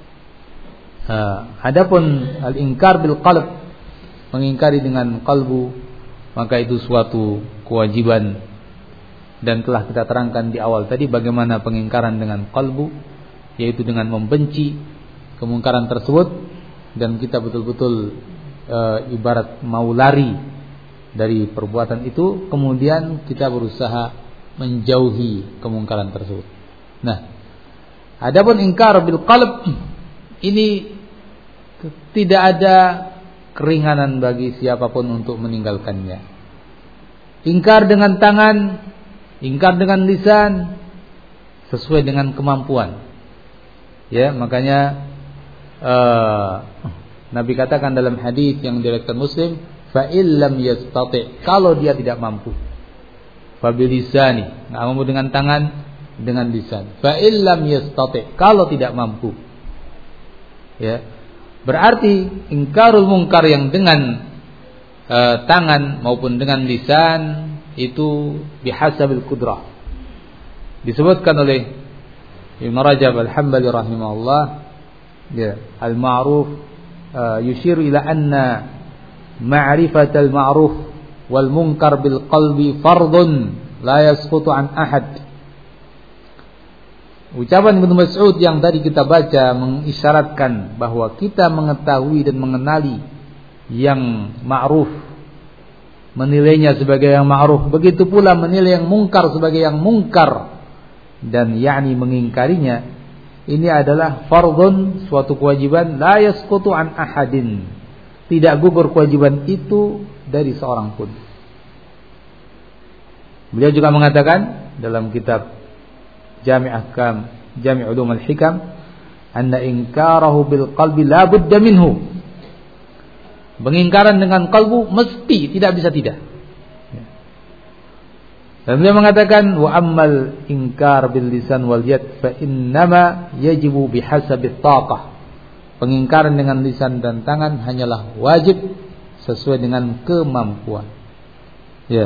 adapun al-inkar bil qalb, mengingkari dengan kalbu, maka itu suatu kewajiban. Dan telah kita terangkan di awal tadi bagaimana pengingkaran dengan kalbu, yaitu dengan membenci kemungkaran tersebut, dan kita betul-betul e, ibarat mau lari dari perbuatan itu, kemudian kita berusaha menjauhi kemungkaran tersebut. Nah, adapun ingkar bil qalb ini tidak ada keringanan bagi siapapun untuk meninggalkannya. Ingkar dengan tangan, ingkar dengan lisan, sesuai dengan kemampuan. Ya, makanya uh, Nabi katakan dalam hadis yang diriwayatkan Muslim, fa illam yastati, kalau dia tidak mampu, fa bilisani, enggak mampu dengan tangan, dengan lisan. Fa illam yastati, kalau tidak mampu. Ya. Berarti ingkarul munkar yang dengan e, tangan maupun dengan lisan itu bihasabil qudrah. Disebutkan oleh Ibn Rajab Al-Hambali rahimahullah, ya, al-ma'ruf e, yushiru ila anna ma'rifatal ma'ruf wal munkar bil qalbi fardun la yasqutu an ahad. Ucapan Ibnu Mas'ud yang tadi kita baca mengisyaratkan bahwa kita mengetahui dan mengenali yang ma'ruf, menilainya sebagai yang ma'ruf, begitu pula menilai yang mungkar sebagai yang mungkar, dan yakni mengingkarinya, ini adalah fardhun, suatu kewajiban, la yasqutu an ahadin, tidak gugur kewajiban itu dari seorang pun. Beliau juga mengatakan dalam kitab Jami' Ahkam, Jami' Ulum al-Hikam, anna inkarahu bil qalbi la budda minhu. Pengingkaran dengan kalbu mesti, tidak bisa tidak. Dan beliau mengatakan, wa ammal inkar bil lisan wal yad fa innama yajibu bihasabi taqah. Pengingkaran dengan lisan dan tangan hanyalah wajib sesuai dengan kemampuan. Ya.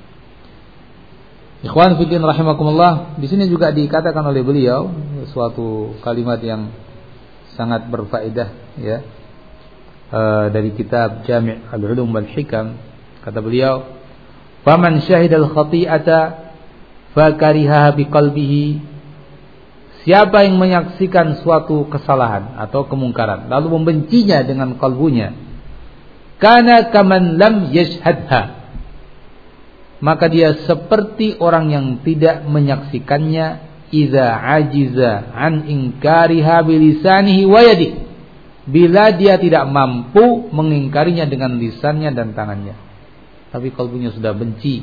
Ikhwan fillah rahimakumullah, di sini juga dikatakan oleh beliau suatu kalimat yang sangat berfaedah, ya, e, dari kitab Jami' al-Ulum wal Hikam. Kata beliau, "Faman syahidal khati'ata fakarihaha biqalbihi." Siapa yang menyaksikan suatu kesalahan atau kemungkaran lalu membencinya dengan kalbunya, kana kaman lam yashhadha, maka dia seperti orang yang tidak menyaksikannya, idza ajiza an inkariha bilisanihi wa yadihi, bila dia tidak mampu mengingkarinya dengan lisannya dan tangannya. Tapi kalbunya sudah benci.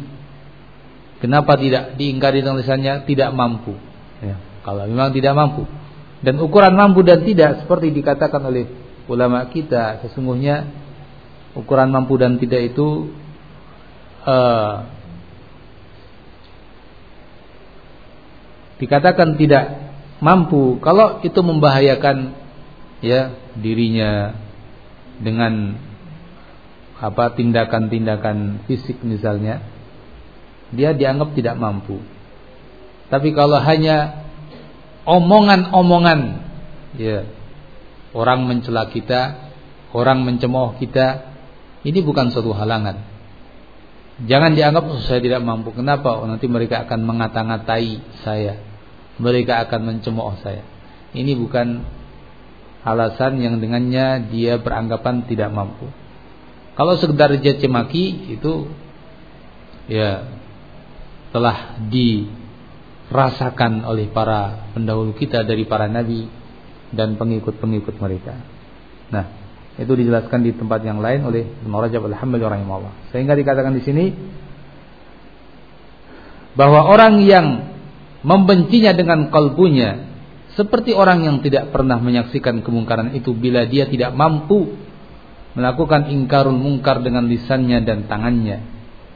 Kenapa tidak diingkari dengan lisannya? Tidak mampu. Ya, kalau memang tidak mampu. Dan ukuran mampu dan tidak seperti dikatakan oleh ulama kita, sesungguhnya ukuran mampu dan tidak itu uh, dikatakan tidak mampu kalau itu membahayakan ya dirinya dengan apa tindakan-tindakan fisik misalnya, dia dianggap tidak mampu. Tapi kalau hanya omongan-omongan ya, orang mencela kita, orang mencemooh kita, ini bukan suatu halangan. Jangan dianggap oh, saya tidak mampu. Kenapa? Oh, nanti mereka akan mengata-ngatai saya, mereka akan mencemooh saya. Ini bukan alasan yang dengannya dia beranggapan tidak mampu. Kalau sekedar caci maki itu ya telah dirasakan oleh para pendahulu kita dari para nabi dan pengikut-pengikut mereka. Nah, itu dijelaskan di tempat yang lain oleh Ibnu Rajab Al-Hambali rahimahullah. Sehingga dikatakan di sini bahwa orang yang membencinya dengan kalbunya seperti orang yang tidak pernah menyaksikan kemungkaran itu bila dia tidak mampu melakukan ingkarul mungkar dengan lisannya dan tangannya.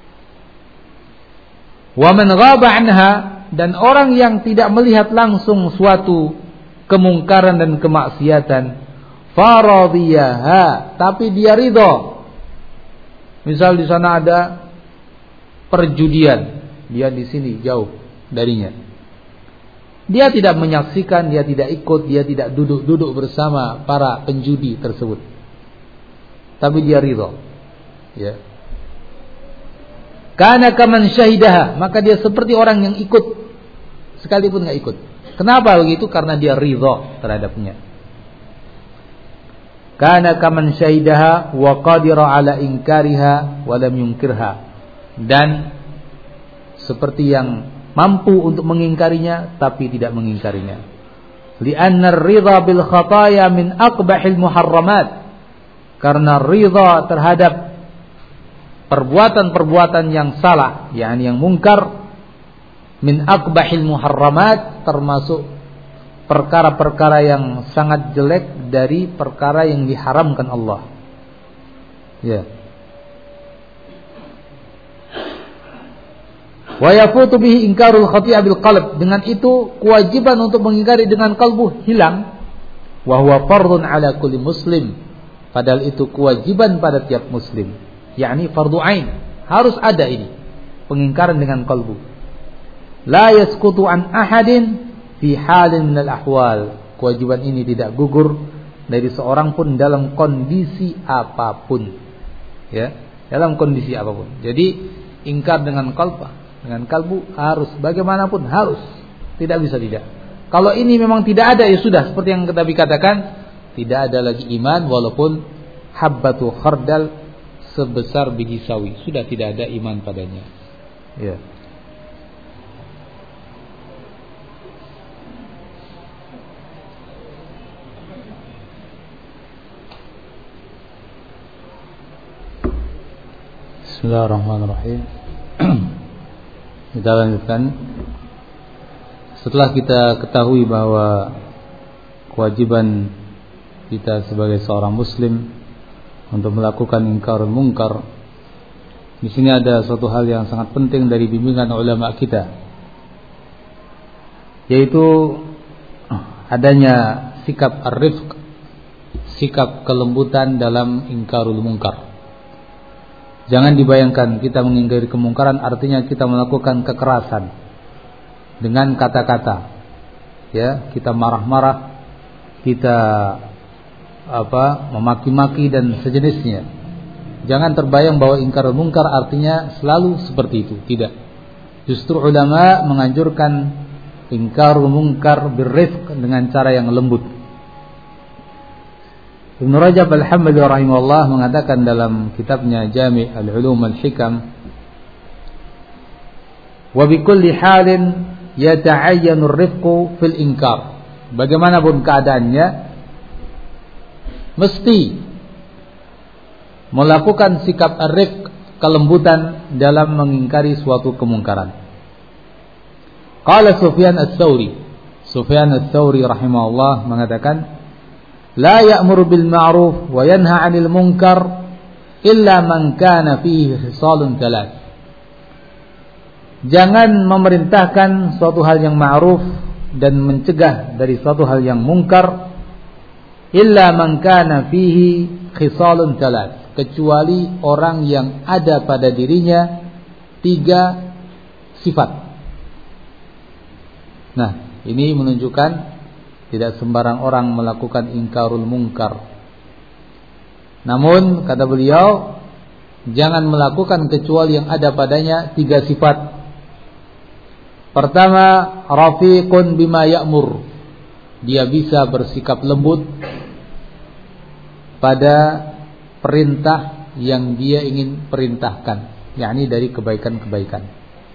Wa man ghaba anha, dan orang yang tidak melihat langsung suatu kemungkaran dan kemaksiatan, faradiyaha, tapi dia ridho. Misal di sana ada perjudian, dia di sini jauh darinya. Dia tidak menyaksikan, dia tidak ikut, dia tidak duduk-duduk bersama para penjudi tersebut. Tapi dia ridho. Ya. Kana kaman syahidaha, maka dia seperti orang yang ikut sekalipun enggak ikut. Kenapa begitu? Karena dia ridho terhadapnya. Kana kaman syahidaha wa qadira ala inkariha wa lam yunkirha, dan seperti yang mampu untuk mengingkarinya tapi tidak mengingkarinya. Li'anna ar-ridha bil khataya min aqbahil muharramat, karena ridha terhadap perbuatan-perbuatan yang salah, yakni yang mungkar, min aqbahil muharramat, termasuk perkara-perkara yang sangat jelek dari perkara yang diharamkan Allah. Ya. Wa yafutu bihi inkarul khati'ah bil qalb, dengan itu kewajiban untuk mengingkari dengan kalbu hilang. Wa huwa fardhun ala kulli muslim, padahal itu kewajiban pada tiap muslim, yakni fardhu ain, harus ada ini pengingkaran dengan kalbu. La yasqutu an ahadin fi halin minal ahwal, kewajiban ini tidak gugur dari seorang pun dalam kondisi apapun, ya, dalam kondisi apapun. Jadi ingkar dengan kalbu, dengan kalbu harus, bagaimanapun harus, tidak bisa tidak. Kalau ini memang tidak ada, ya sudah, seperti yang kita katakan, tidak ada lagi iman walaupun habbatu khardal, sebesar biji sawi, sudah tidak ada iman padanya. Ya. Bismillahirrahmanirrahim. Kita lanjutkan. Setelah kita ketahui bahwa kewajiban kita sebagai seorang muslim untuk melakukan ingkarul mungkar, di sini ada suatu hal yang sangat penting dari bimbingan ulama kita, yaitu adanya sikap ar-rifq, sikap kelembutan dalam ingkarul mungkar. Jangan dibayangkan kita mengingkari kemungkaran artinya kita melakukan kekerasan dengan kata-kata, ya, kita marah-marah, kita apa memaki-maki dan sejenisnya. Jangan terbayang bahwa ingkarul mungkar artinya selalu seperti itu. Tidak. Justru ulama menganjurkan ingkarul mungkar birrifq, dengan cara yang lembut. Ibnu Rajab Al-Hambali rahimahullah mengatakan dalam kitabnya Jami' Al-Ulum Al-Hikam, wa bikulli halin yata'ayyanu ar-rifqu fil inkar. Bagaimanapun keadaannya, mesti melakukan sikap ar-rifq, kelembutan dalam mengingkari suatu kemungkaran. Qala Sufyan Ats-Tsauri, Sufyan Ats-Tsauri rahimahullah mengatakan, la ya'muru bil ma'ruf wa yanha 'anil munkar illa man kana fihi khisalun thalath. Jangan memerintahkan suatu hal yang ma'ruf dan mencegah dari suatu hal yang mungkar illa man kana fihi khisalun thalath, kecuali orang yang ada pada dirinya tiga sifat. Nah, ini menunjukkan tidak sembarang orang melakukan ingkarul munkar. Namun kata beliau, jangan melakukan kecuali yang ada padanya tiga sifat. Pertama, rafiqun bima ya'mur. Dia bisa bersikap lembut pada perintah yang dia ingin perintahkan, yakni dari kebaikan-kebaikan.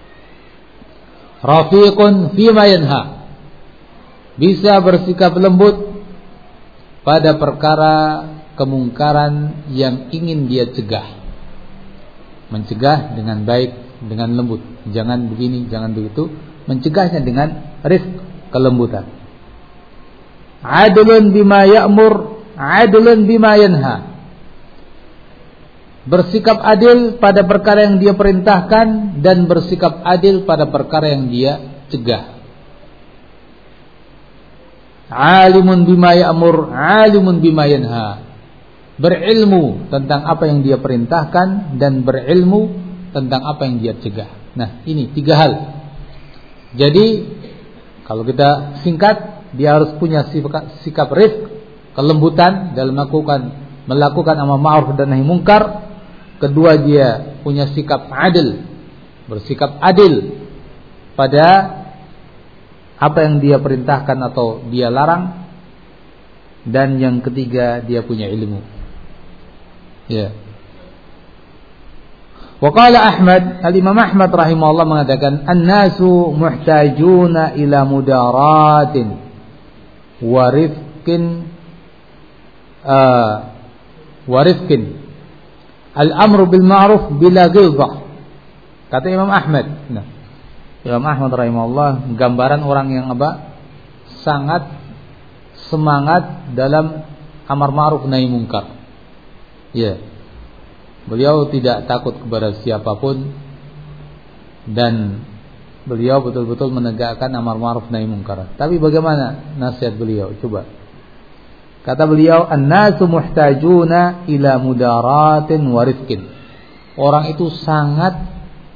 Rafiqun fima yanha. Bisa bersikap lembut pada perkara kemungkaran yang ingin dia cegah. Mencegah dengan baik, dengan lembut. Jangan begini, jangan begitu. Mencegahnya dengan rifq, kelembutan. Adlun bima ya'mur, adlun bima yanha. Bersikap adil pada perkara yang dia perintahkan dan bersikap adil pada perkara yang dia cegah. Alimun bima ya'mur, alimun bima yanha. Berilmu tentang apa yang dia perintahkan dan berilmu tentang apa yang dia cegah. Nah, ini tiga hal. Jadi kalau kita singkat, dia harus punya sikap, sikap rifq, kelembutan dalam melakukan melakukan amar ma'ruf dan nahi munkar. Kedua, dia punya sikap adil, bersikap adil pada apa yang dia perintahkan atau dia larang. Dan yang ketiga, dia punya ilmu. Ya. Wa qala Ahmad, Al-Imam Ahmad rahimahullah mengatakan, an-nasu muhtajuna ila mudaratin wa rifqin uh, wa rifqin al-amru bil ma'ruf bila ghilzah. Kata Imam Ahmad. Nah, Imam Ahmad rahimahullah gambaran orang yang apa? Sangat semangat dalam amar ma'ruf nahi munkar. Ya. Beliau tidak takut kepada siapapun dan beliau betul-betul menegakkan amar ma'ruf nahi munkar. Tapi bagaimana nasihat beliau? Coba. Kata beliau, an-nasu muhtajuna ila mudaratin wa rifqin. Orang itu sangat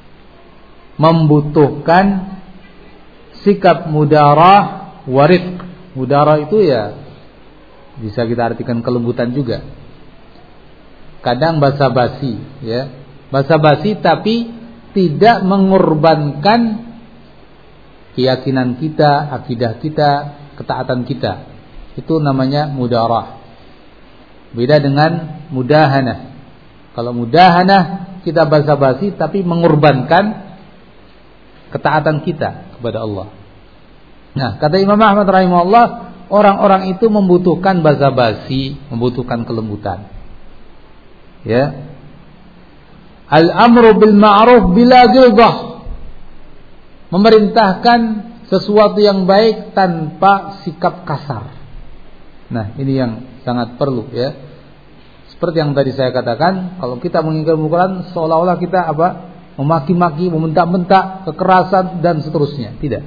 membutuhkan sikap mudarah wa rifq. Mudarah itu ya bisa kita artikan kelembutan juga. Kadang basa-basi, ya. Basa-basi tapi tidak mengorbankan keyakinan kita, akidah kita, ketaatan kita. Itu namanya mudarah. Beda dengan mudahanah. Kalau mudahanah kita basa-basi tapi mengorbankan ketaatan kita kepada Allah. Nah, kata Imam Ahmad rahimahullah, orang-orang itu membutuhkan basa-basi, membutuhkan kelembutan. Ya. Al-amru bil ma'ruf bila ghilzah. Memerintahkan sesuatu yang baik tanpa sikap kasar. Nah, ini yang sangat perlu, ya. Seperti yang tadi saya katakan, kalau kita mengingkari kemungkaran seolah-olah kita apa? Memaki-maki, membentak-bentak, kekerasan dan seterusnya. Tidak.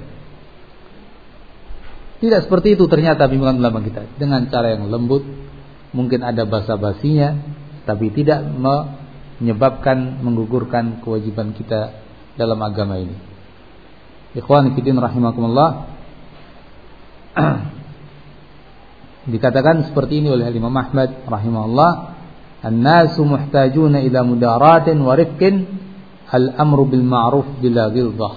Tidak seperti itu ternyata bimbingan ulama kita. Dengan cara yang lembut, mungkin ada basa-basinya, tapi tidak menyebabkan menggugurkan kewajiban kita dalam agama ini. Ikhwan fillah rahimakumullah. Dikatakan seperti ini oleh Imam Ahmad rahimahullah, an-nasu muhtajuna ila mudaratin wa rifqin al-amru bil ma'ruf bila ghilzah.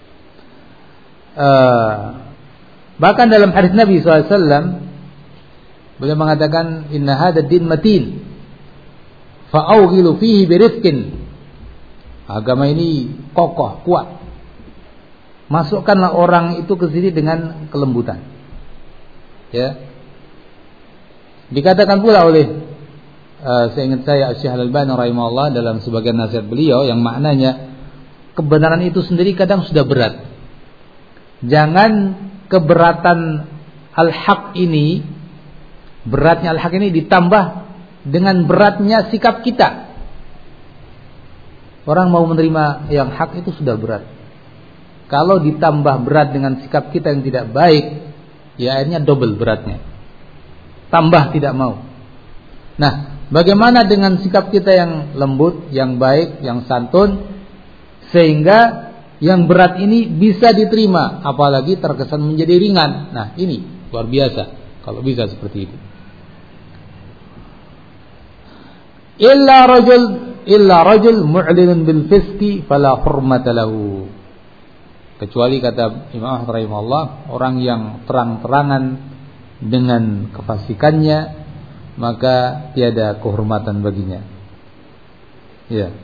Uh, bahkan dalam hadis Nabi sallallahu alaihi wasallam beliau mengatakan, inna hadha din matin fa'awghilu fihi bi rifqin. Agama ini kokoh, kuat. Masukkanlah orang itu ke sini dengan kelembutan. Ya. Dikatakan pula oleh uh, saya ingat saya Syekh Al-Albani rahimahullah dalam sebagian nasihat beliau yang maknanya kebenaran itu sendiri kadang sudah berat. Jangan keberatan al-haq ini, beratnya al-haq ini ditambah dengan beratnya sikap kita. Orang mau menerima yang hak itu sudah berat. Kalau ditambah berat dengan sikap kita yang tidak baik, ya akhirnya double beratnya. Tambah tidak mau. Nah, bagaimana dengan sikap kita yang lembut, yang baik, yang santun, sehingga yang berat ini bisa diterima, apalagi terkesan menjadi ringan. Nah, ini luar biasa kalau bisa seperti itu. Illa rajul illa rajul mu'linun bil fiski fala hurmata lahu. Kecuali kata Imam Ahmad rahimahullah, orang yang terang-terangan dengan kefasikannya, maka tiada kehormatan baginya. Ya.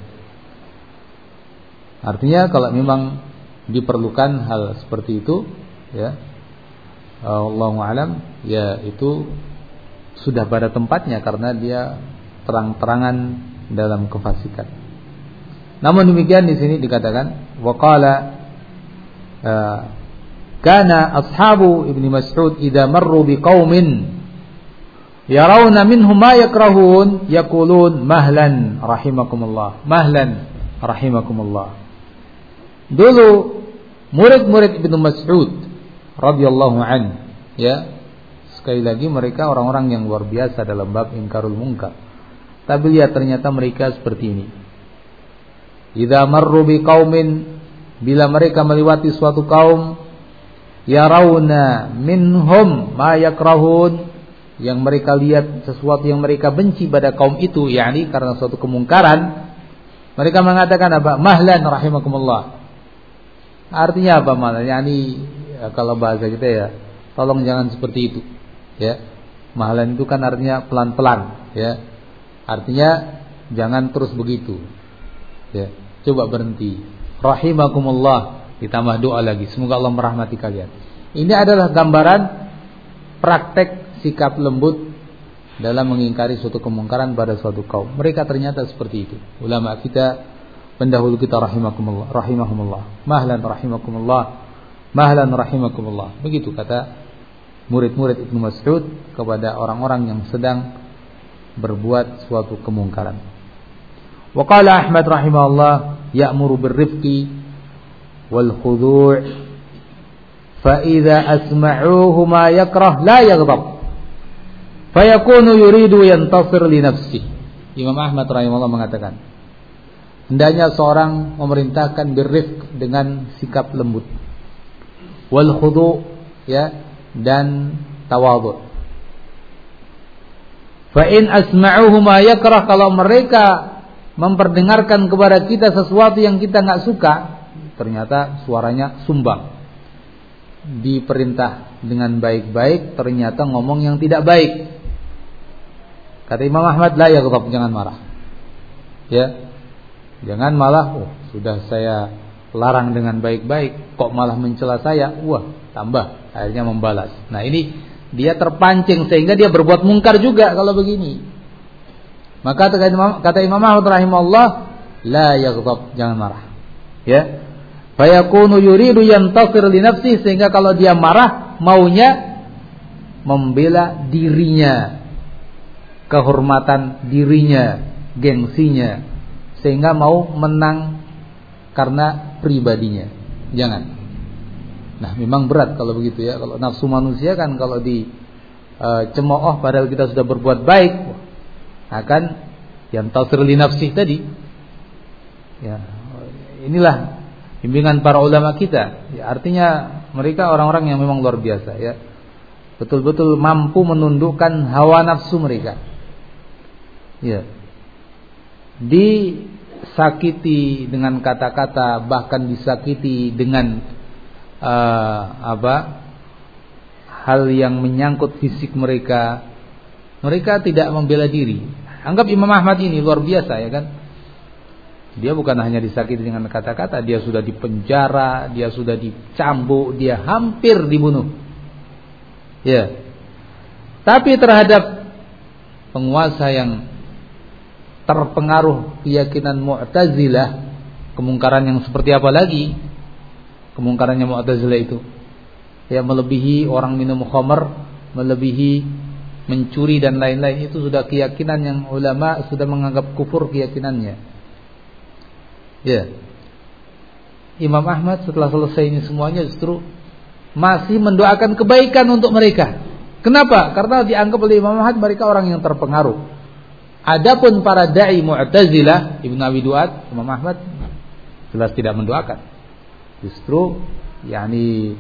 Artinya kalau memang diperlukan hal seperti itu, ya, Allahu a'lam, ya itu sudah pada tempatnya karena dia terang-terangan dalam kefasikan. Namun demikian di sini dikatakan waqala uh, kana ashabu Ibnu Mas'ud idza marru biqaumin yarawna minhum ma yakrahun yaqulun mahlan rahimakumullah, mahlan rahimakumullah. Dulu murid-murid Ibnu Mas'ud radhiyallahu an, ya, sekali lagi mereka orang-orang yang luar biasa dalam bab ingkarul munkar. Tapi lihat ternyata mereka seperti ini. Idza marru biqaumin, bila mereka melewati suatu kaum, yarawna minhum ma yakrahun, yang mereka lihat sesuatu yang mereka benci pada kaum itu, yakni karena suatu kemungkaran, mereka mengatakan apa? Mahlan rahimakumullah. Artinya apa mahlan? Yakni ya, kalau bahasa kita ya, tolong jangan seperti itu. Ya. Mahlan itu kan artinya pelan-pelan, ya. Artinya jangan terus begitu. Ya, coba berhenti. Rahimakumullah, ditambah doa lagi, semoga Allah merahmati kalian. Ini adalah gambaran praktek sikap lembut dalam mengingkari suatu kemungkaran pada suatu kaum. Mereka ternyata seperti itu. Ulama kita, pendahulu kita rahimakumullah, rahimahumullah. Mahlan rahimakumullah, mahlan rahimakumullah. Begitu kata murid-murid Ibnu Mas'ud kepada orang-orang yang sedang berbuat suatu kemungkaran. Wa qala Ahmad rahimahullah ya'muru birrifqi wal khudu' fa idza asma'uhu ma yakrah la yaghdab fa yakunu yuridu yantasir li nafsihi. Imam Ahmad rahimahullah mengatakan, hendaknya seorang memerintahkan birrifq dengan sikap lembut, wal khudu' ya, dan tawadhu. Fa in asma'uhu ma yakrah, kalau mereka memperdengarkan kepada kita sesuatu yang kita enggak suka, ternyata suaranya sumbang. Diperintah dengan baik-baik, ternyata ngomong yang tidak baik. Kata Imam Ahmad, la yaghdab, jangan marah. Ya. Jangan malah, oh, sudah saya larang dengan baik-baik, kok malah mencela saya? Wah, tambah, akhirnya membalas. Nah, ini dia terpancing sehingga dia berbuat mungkar juga kalau begini. Maka kata Imam, kata Imam Ahmad rahimahullah, la yaghdab, jangan marah. Ya. Fa yakunu yuridu yantasir li nafsihi, sehingga kalau dia marah maunya membela dirinya, kehormatan dirinya, gengsinya, sehingga mau menang karena pribadinya. Jangan. Nah, memang berat kalau begitu ya. Kalau nafsu manusia kan kalau di e, cemooh padahal kita sudah berbuat baik, akan yang tasir li nafsih tadi. Ya, inilah bimbingan para ulama kita. Ya, artinya mereka orang-orang yang memang luar biasa ya. Betul-betul mampu menundukkan hawa nafsu mereka. Ya. Disakiti dengan kata-kata, bahkan disakiti dengan Uh, apa hal yang menyangkut fisik mereka, mereka tidak membela diri. Anggap Imam Ahmad ini luar biasa ya kan. Dia bukan hanya disakiti dengan kata-kata, dia sudah dipenjara, dia sudah dicambuk, dia hampir dibunuh. Ya. Tapi terhadap penguasa yang terpengaruh keyakinan Mu'tazilah, kemungkaran yang seperti apa lagi? Kemungkarannya Mu'tazilah itu, ya melebihi orang minum khamr, melebihi mencuri dan lain-lain, itu sudah keyakinan yang ulama sudah menganggap kufur keyakinannya. Ya. Imam Ahmad setelah selesai ini semuanya justru masih mendoakan kebaikan untuk mereka. Kenapa? Karena dianggap oleh Imam Ahmad mereka orang yang terpengaruh. Adapun para dai Mu'tazilah, Ibnu Abi Duat, Imam Ahmad jelas tidak mendoakan. Justru yakni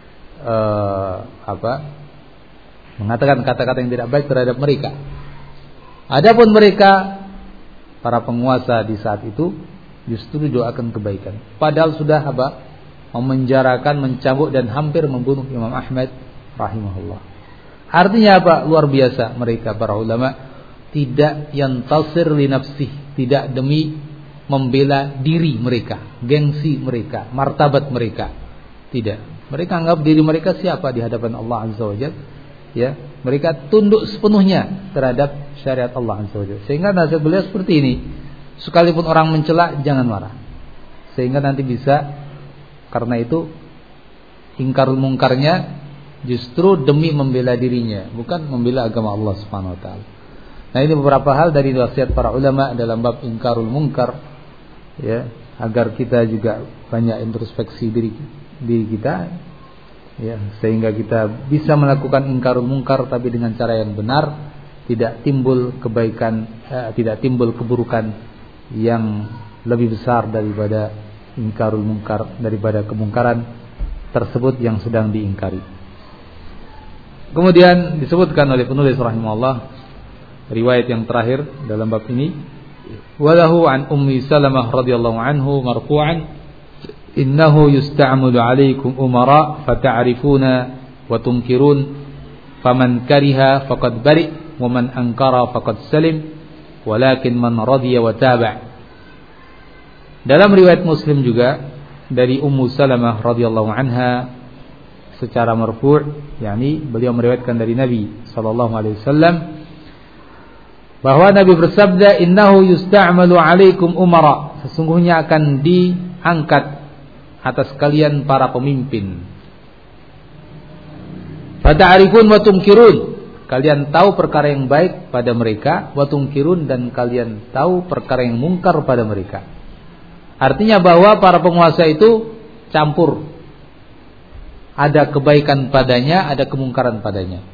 uh, apa? mengatakan kata-kata yang tidak baik terhadap mereka. Adapun mereka para penguasa di saat itu justru doakan kebaikan. Padahal sudah apa? memenjarakan, mencambuk dan hampir membunuh Imam Ahmad rahimahullah. Artinya apa? Luar biasa mereka para ulama, tidak yantasir li nafsih, tidak demi membela diri mereka, gengsi mereka, martabat mereka. Tidak. Mereka anggap diri mereka siapa di hadapan Allah Azza wa Jalla. Ya, mereka tunduk sepenuhnya terhadap syariat Allah Azza wa Jalla. Sehingga nasihat beliau seperti ini. Sekalipun orang mencela, jangan marah. Sehingga nanti bisa, karena itu ingkarul mungkarnya justru demi membela dirinya, bukan membela agama Allah Subhanahu wa taala. Nah, ini beberapa hal dari wasiat para ulama dalam bab ingkarul mungkar, ya, agar kita juga banyak introspeksi diri diri kita, ya, sehingga kita bisa melakukan ingkarul mungkar tapi dengan cara yang benar, tidak timbul kebaikan, eh, tidak timbul keburukan yang lebih besar daripada ingkarul mungkar, daripada kemungkaran tersebut yang sedang diingkari. Kemudian disebutkan oleh penulis rahimahullah riwayat yang terakhir dalam bab ini, walahu an ummi Salamah radhiyallahu anhu marfu'an, innahu yusta'malu 'alaikum umara fata'rifuna wa tunkirun, faman kariha faqad bari' wa man ankara faqad salim, walakin man radiya wa taba'. Dalam riwayat Muslim juga dari Ummu Salamah radhiyallahu anha secara marfu', yakni beliau meriwayatkan dari Nabi sallallahu alaihi wasallam bahwa Nabi bersabda, innahu yusta'malu 'alaikum umara, sesungguhnya akan diangkat atas kalian para pemimpin. Fata'rifun wa tunkirun, kalian tahu perkara yang baik pada mereka, wa tunkirun, dan kalian tahu perkara yang mungkar pada mereka. Artinya bahwa para penguasa itu campur. Ada kebaikan padanya, ada kemungkaran padanya.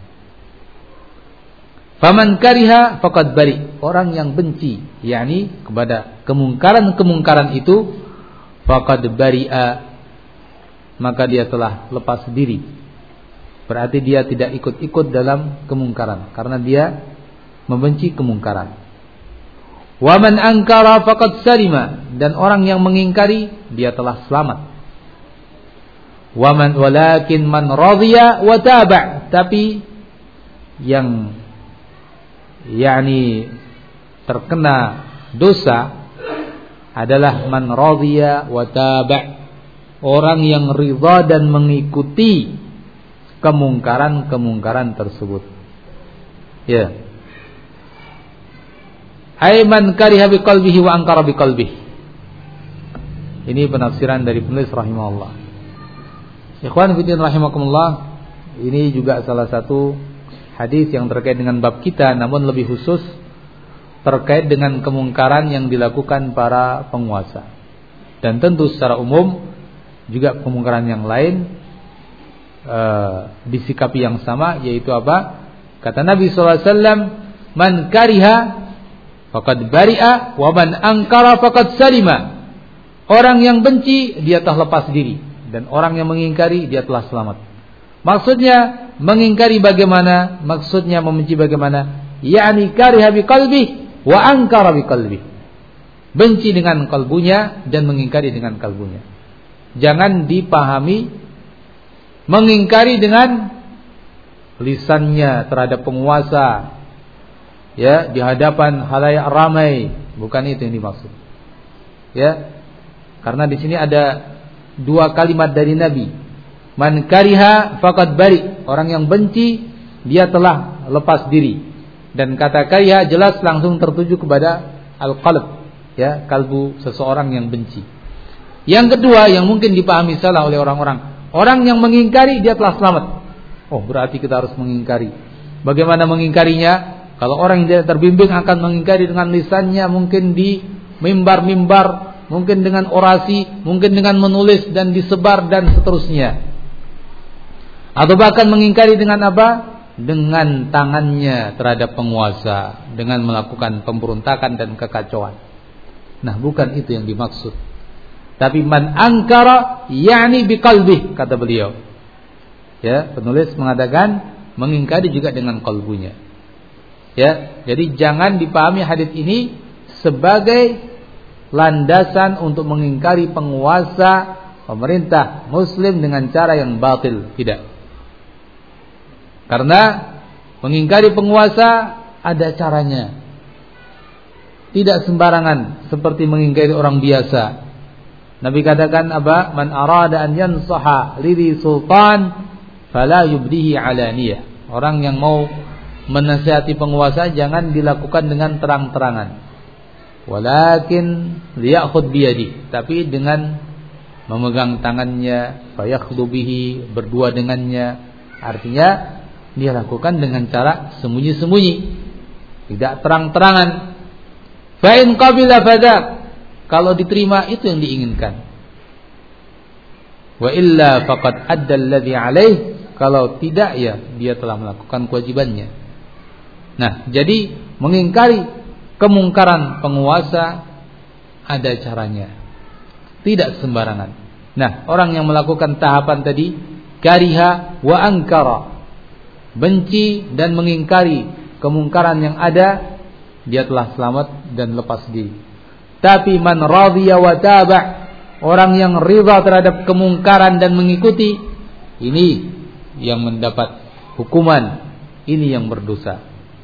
Faman kariha faqad bari, orang yang benci yakni kepada kemungkaran-kemungkaran itu, faqad bari'a, maka dia telah lepas diri. Berarti dia tidak ikut-ikut dalam kemungkaran karena dia membenci kemungkaran. Wa man ankara faqad salima, dan orang yang mengingkari dia telah selamat. Wa man walakin man radhiya wa taba', tapi yang yakni terkena dosa adalah man radhiya wa taba', orang yang ridha dan mengikuti kemungkaran-kemungkaran tersebut. Ya. Ay man kariha biqalbihi wa ankara biqalbihi. Ini penafsiran dari penulis rahimahullah. Ikhwan fillah rahimakumullah, ini juga salah satu hadis yang terkait dengan bab kita, namun lebih khusus terkait dengan kemungkaran yang dilakukan para penguasa. Dan tentu secara umum juga kemungkaran yang lain e, disikapi yang sama, yaitu apa? Kata Nabi sallallahu alaihi wasallam, man kariha faqad bari'a wa man ankara faqad salima. Orang yang benci dia telah lepas diri, dan orang yang mengingkari dia telah selamat. Maksudnya mengingkari bagaimana? Maksudnya membenci bagaimana? Yakni kariha biqalbihi wa ankara biqalbihi. Benci dengan kalbunya dan mengingkari dengan kalbunya. Jangan dipahami mengingkari dengan lisannya terhadap penguasa, ya, di hadapan khalayak ramai, bukan itu yang dimaksud. Ya. Karena di sini ada dua kalimat dari Nabi. Man kariha faqad bari, orang yang benci dia telah lepas diri. Dan kata kariha jelas langsung tertuju kepada al-qalb, ya, kalbu seseorang yang benci. Yang kedua yang mungkin dipahami salah oleh orang-orang, Orang yang mengingkari dia telah selamat. Oh, berarti kita harus mengingkari. Bagaimana mengingkarinya? Kalau orang yang tidak terbimbing akan mengingkari dengan lisannya, mungkin di mimbar-mimbar, mungkin dengan orasi, mungkin dengan menulis dan disebar dan seterusnya. Atau bahkan mengingkari dengan apa? Dengan tangannya terhadap penguasa, dengan melakukan pemberontakan dan kekacauan. Nah, bukan itu yang dimaksud. Tapi man angkara yakni biqalbih, kata beliau. Ya, penulis mengatakan mengingkari juga dengan kalbunya. Ya, jadi jangan dipahami hadis ini sebagai landasan untuk mengingkari penguasa, pemerintah muslim dengan cara yang batil, tidak. Karena mengingkari penguasa ada caranya. Tidak sembarangan seperti mengingkari orang biasa. Nabi katakan apa? Man arada an yansaha li sultan fala yubdihi alaniyah. Orang yang mau menasihati penguasa jangan dilakukan dengan terang-terangan. Walakin liyakhud biyadi, tapi dengan memegang tangannya, fayakhdu bihi, berdua dengannya. Artinya dia lakukan dengan cara sembunyi-sembunyi, tidak terang-terangan. Fa in qabila fadak, kalau diterima itu yang diinginkan. Wa illa faqad adda alladhi alaih, kalau tidak ya dia telah melakukan kewajibannya. Nah, jadi mengingkari kemungkaran penguasa ada caranya, tidak sembarangan. Nah, orang yang melakukan tahapan tadi, kariha wa ankara, benci dan mengingkari kemungkaran yang ada, dia telah selamat dan lepas diri. Tapi man radhiya wa taba', orang yang ridha terhadap kemungkaran dan mengikuti, ini yang mendapat hukuman, ini yang berdosa.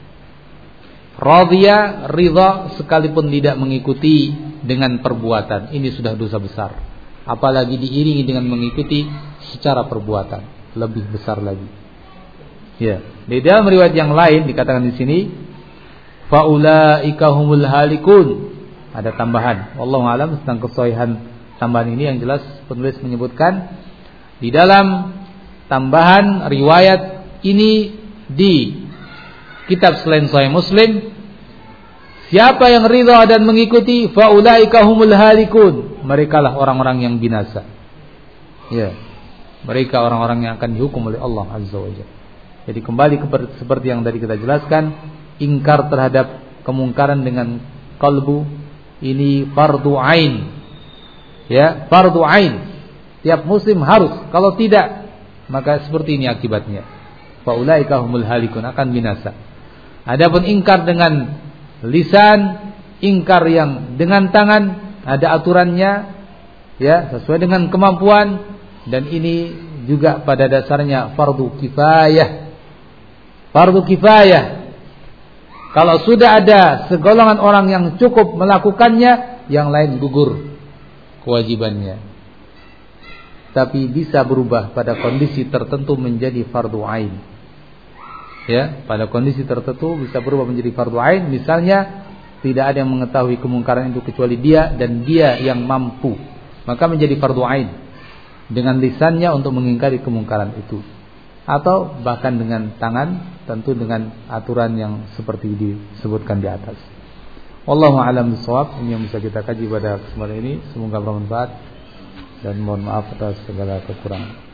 Radhiya, ridha sekalipun tidak mengikuti dengan perbuatan, ini sudah dosa besar. Apalagi diiringi dengan mengikuti secara perbuatan, lebih besar lagi. Ya, di dalam riwayat yang lain dikatakan di sini, faulaika humul halikun. Ada tambahan. Wallahu a'lam tentang kesahihan tambahan ini. Yang jelas penulis menyebutkan di dalam tambahan riwayat ini di kitab selain Sahih Muslim, siapa yang ridha dan mengikuti, faulaika humul halikun, merekalah orang-orang yang binasa. Ya, mereka orang-orang yang akan dihukum oleh Allah Azza wa Jalla. Jadi kembali ke, seperti yang tadi kita jelaskan, ingkar terhadap kemungkaran dengan kalbu ini fardu ain. Ya, fardu ain. Tiap muslim harus, kalau tidak maka seperti ini akibatnya. Faulaika humul halikun, akan binasa. Adapun ingkar dengan lisan, ingkar yang dengan tangan, ada aturannya, ya, sesuai dengan kemampuan, dan ini juga pada dasarnya fardu kifayah. Fardu kifayah. Kalau sudah ada segolongan orang yang cukup melakukannya, yang lain gugur kewajibannya. Tapi bisa berubah pada kondisi tertentu menjadi fardu ain. Ya, pada kondisi tertentu bisa berubah menjadi fardu ain. Misalnya tidak ada yang mengetahui kemungkaran itu kecuali dia, dan dia yang mampu, maka menjadi fardu ain dengan lisannya untuk mengingkari kemungkaran itu, atau bahkan dengan tangan, tentu dengan aturan yang seperti disebutkan di atas. Wallahu a'lam bishawab. Ini yang bisa kita kaji pada kesempatan ini. Semoga bermanfaat dan mohon maaf atas segala kekurangan.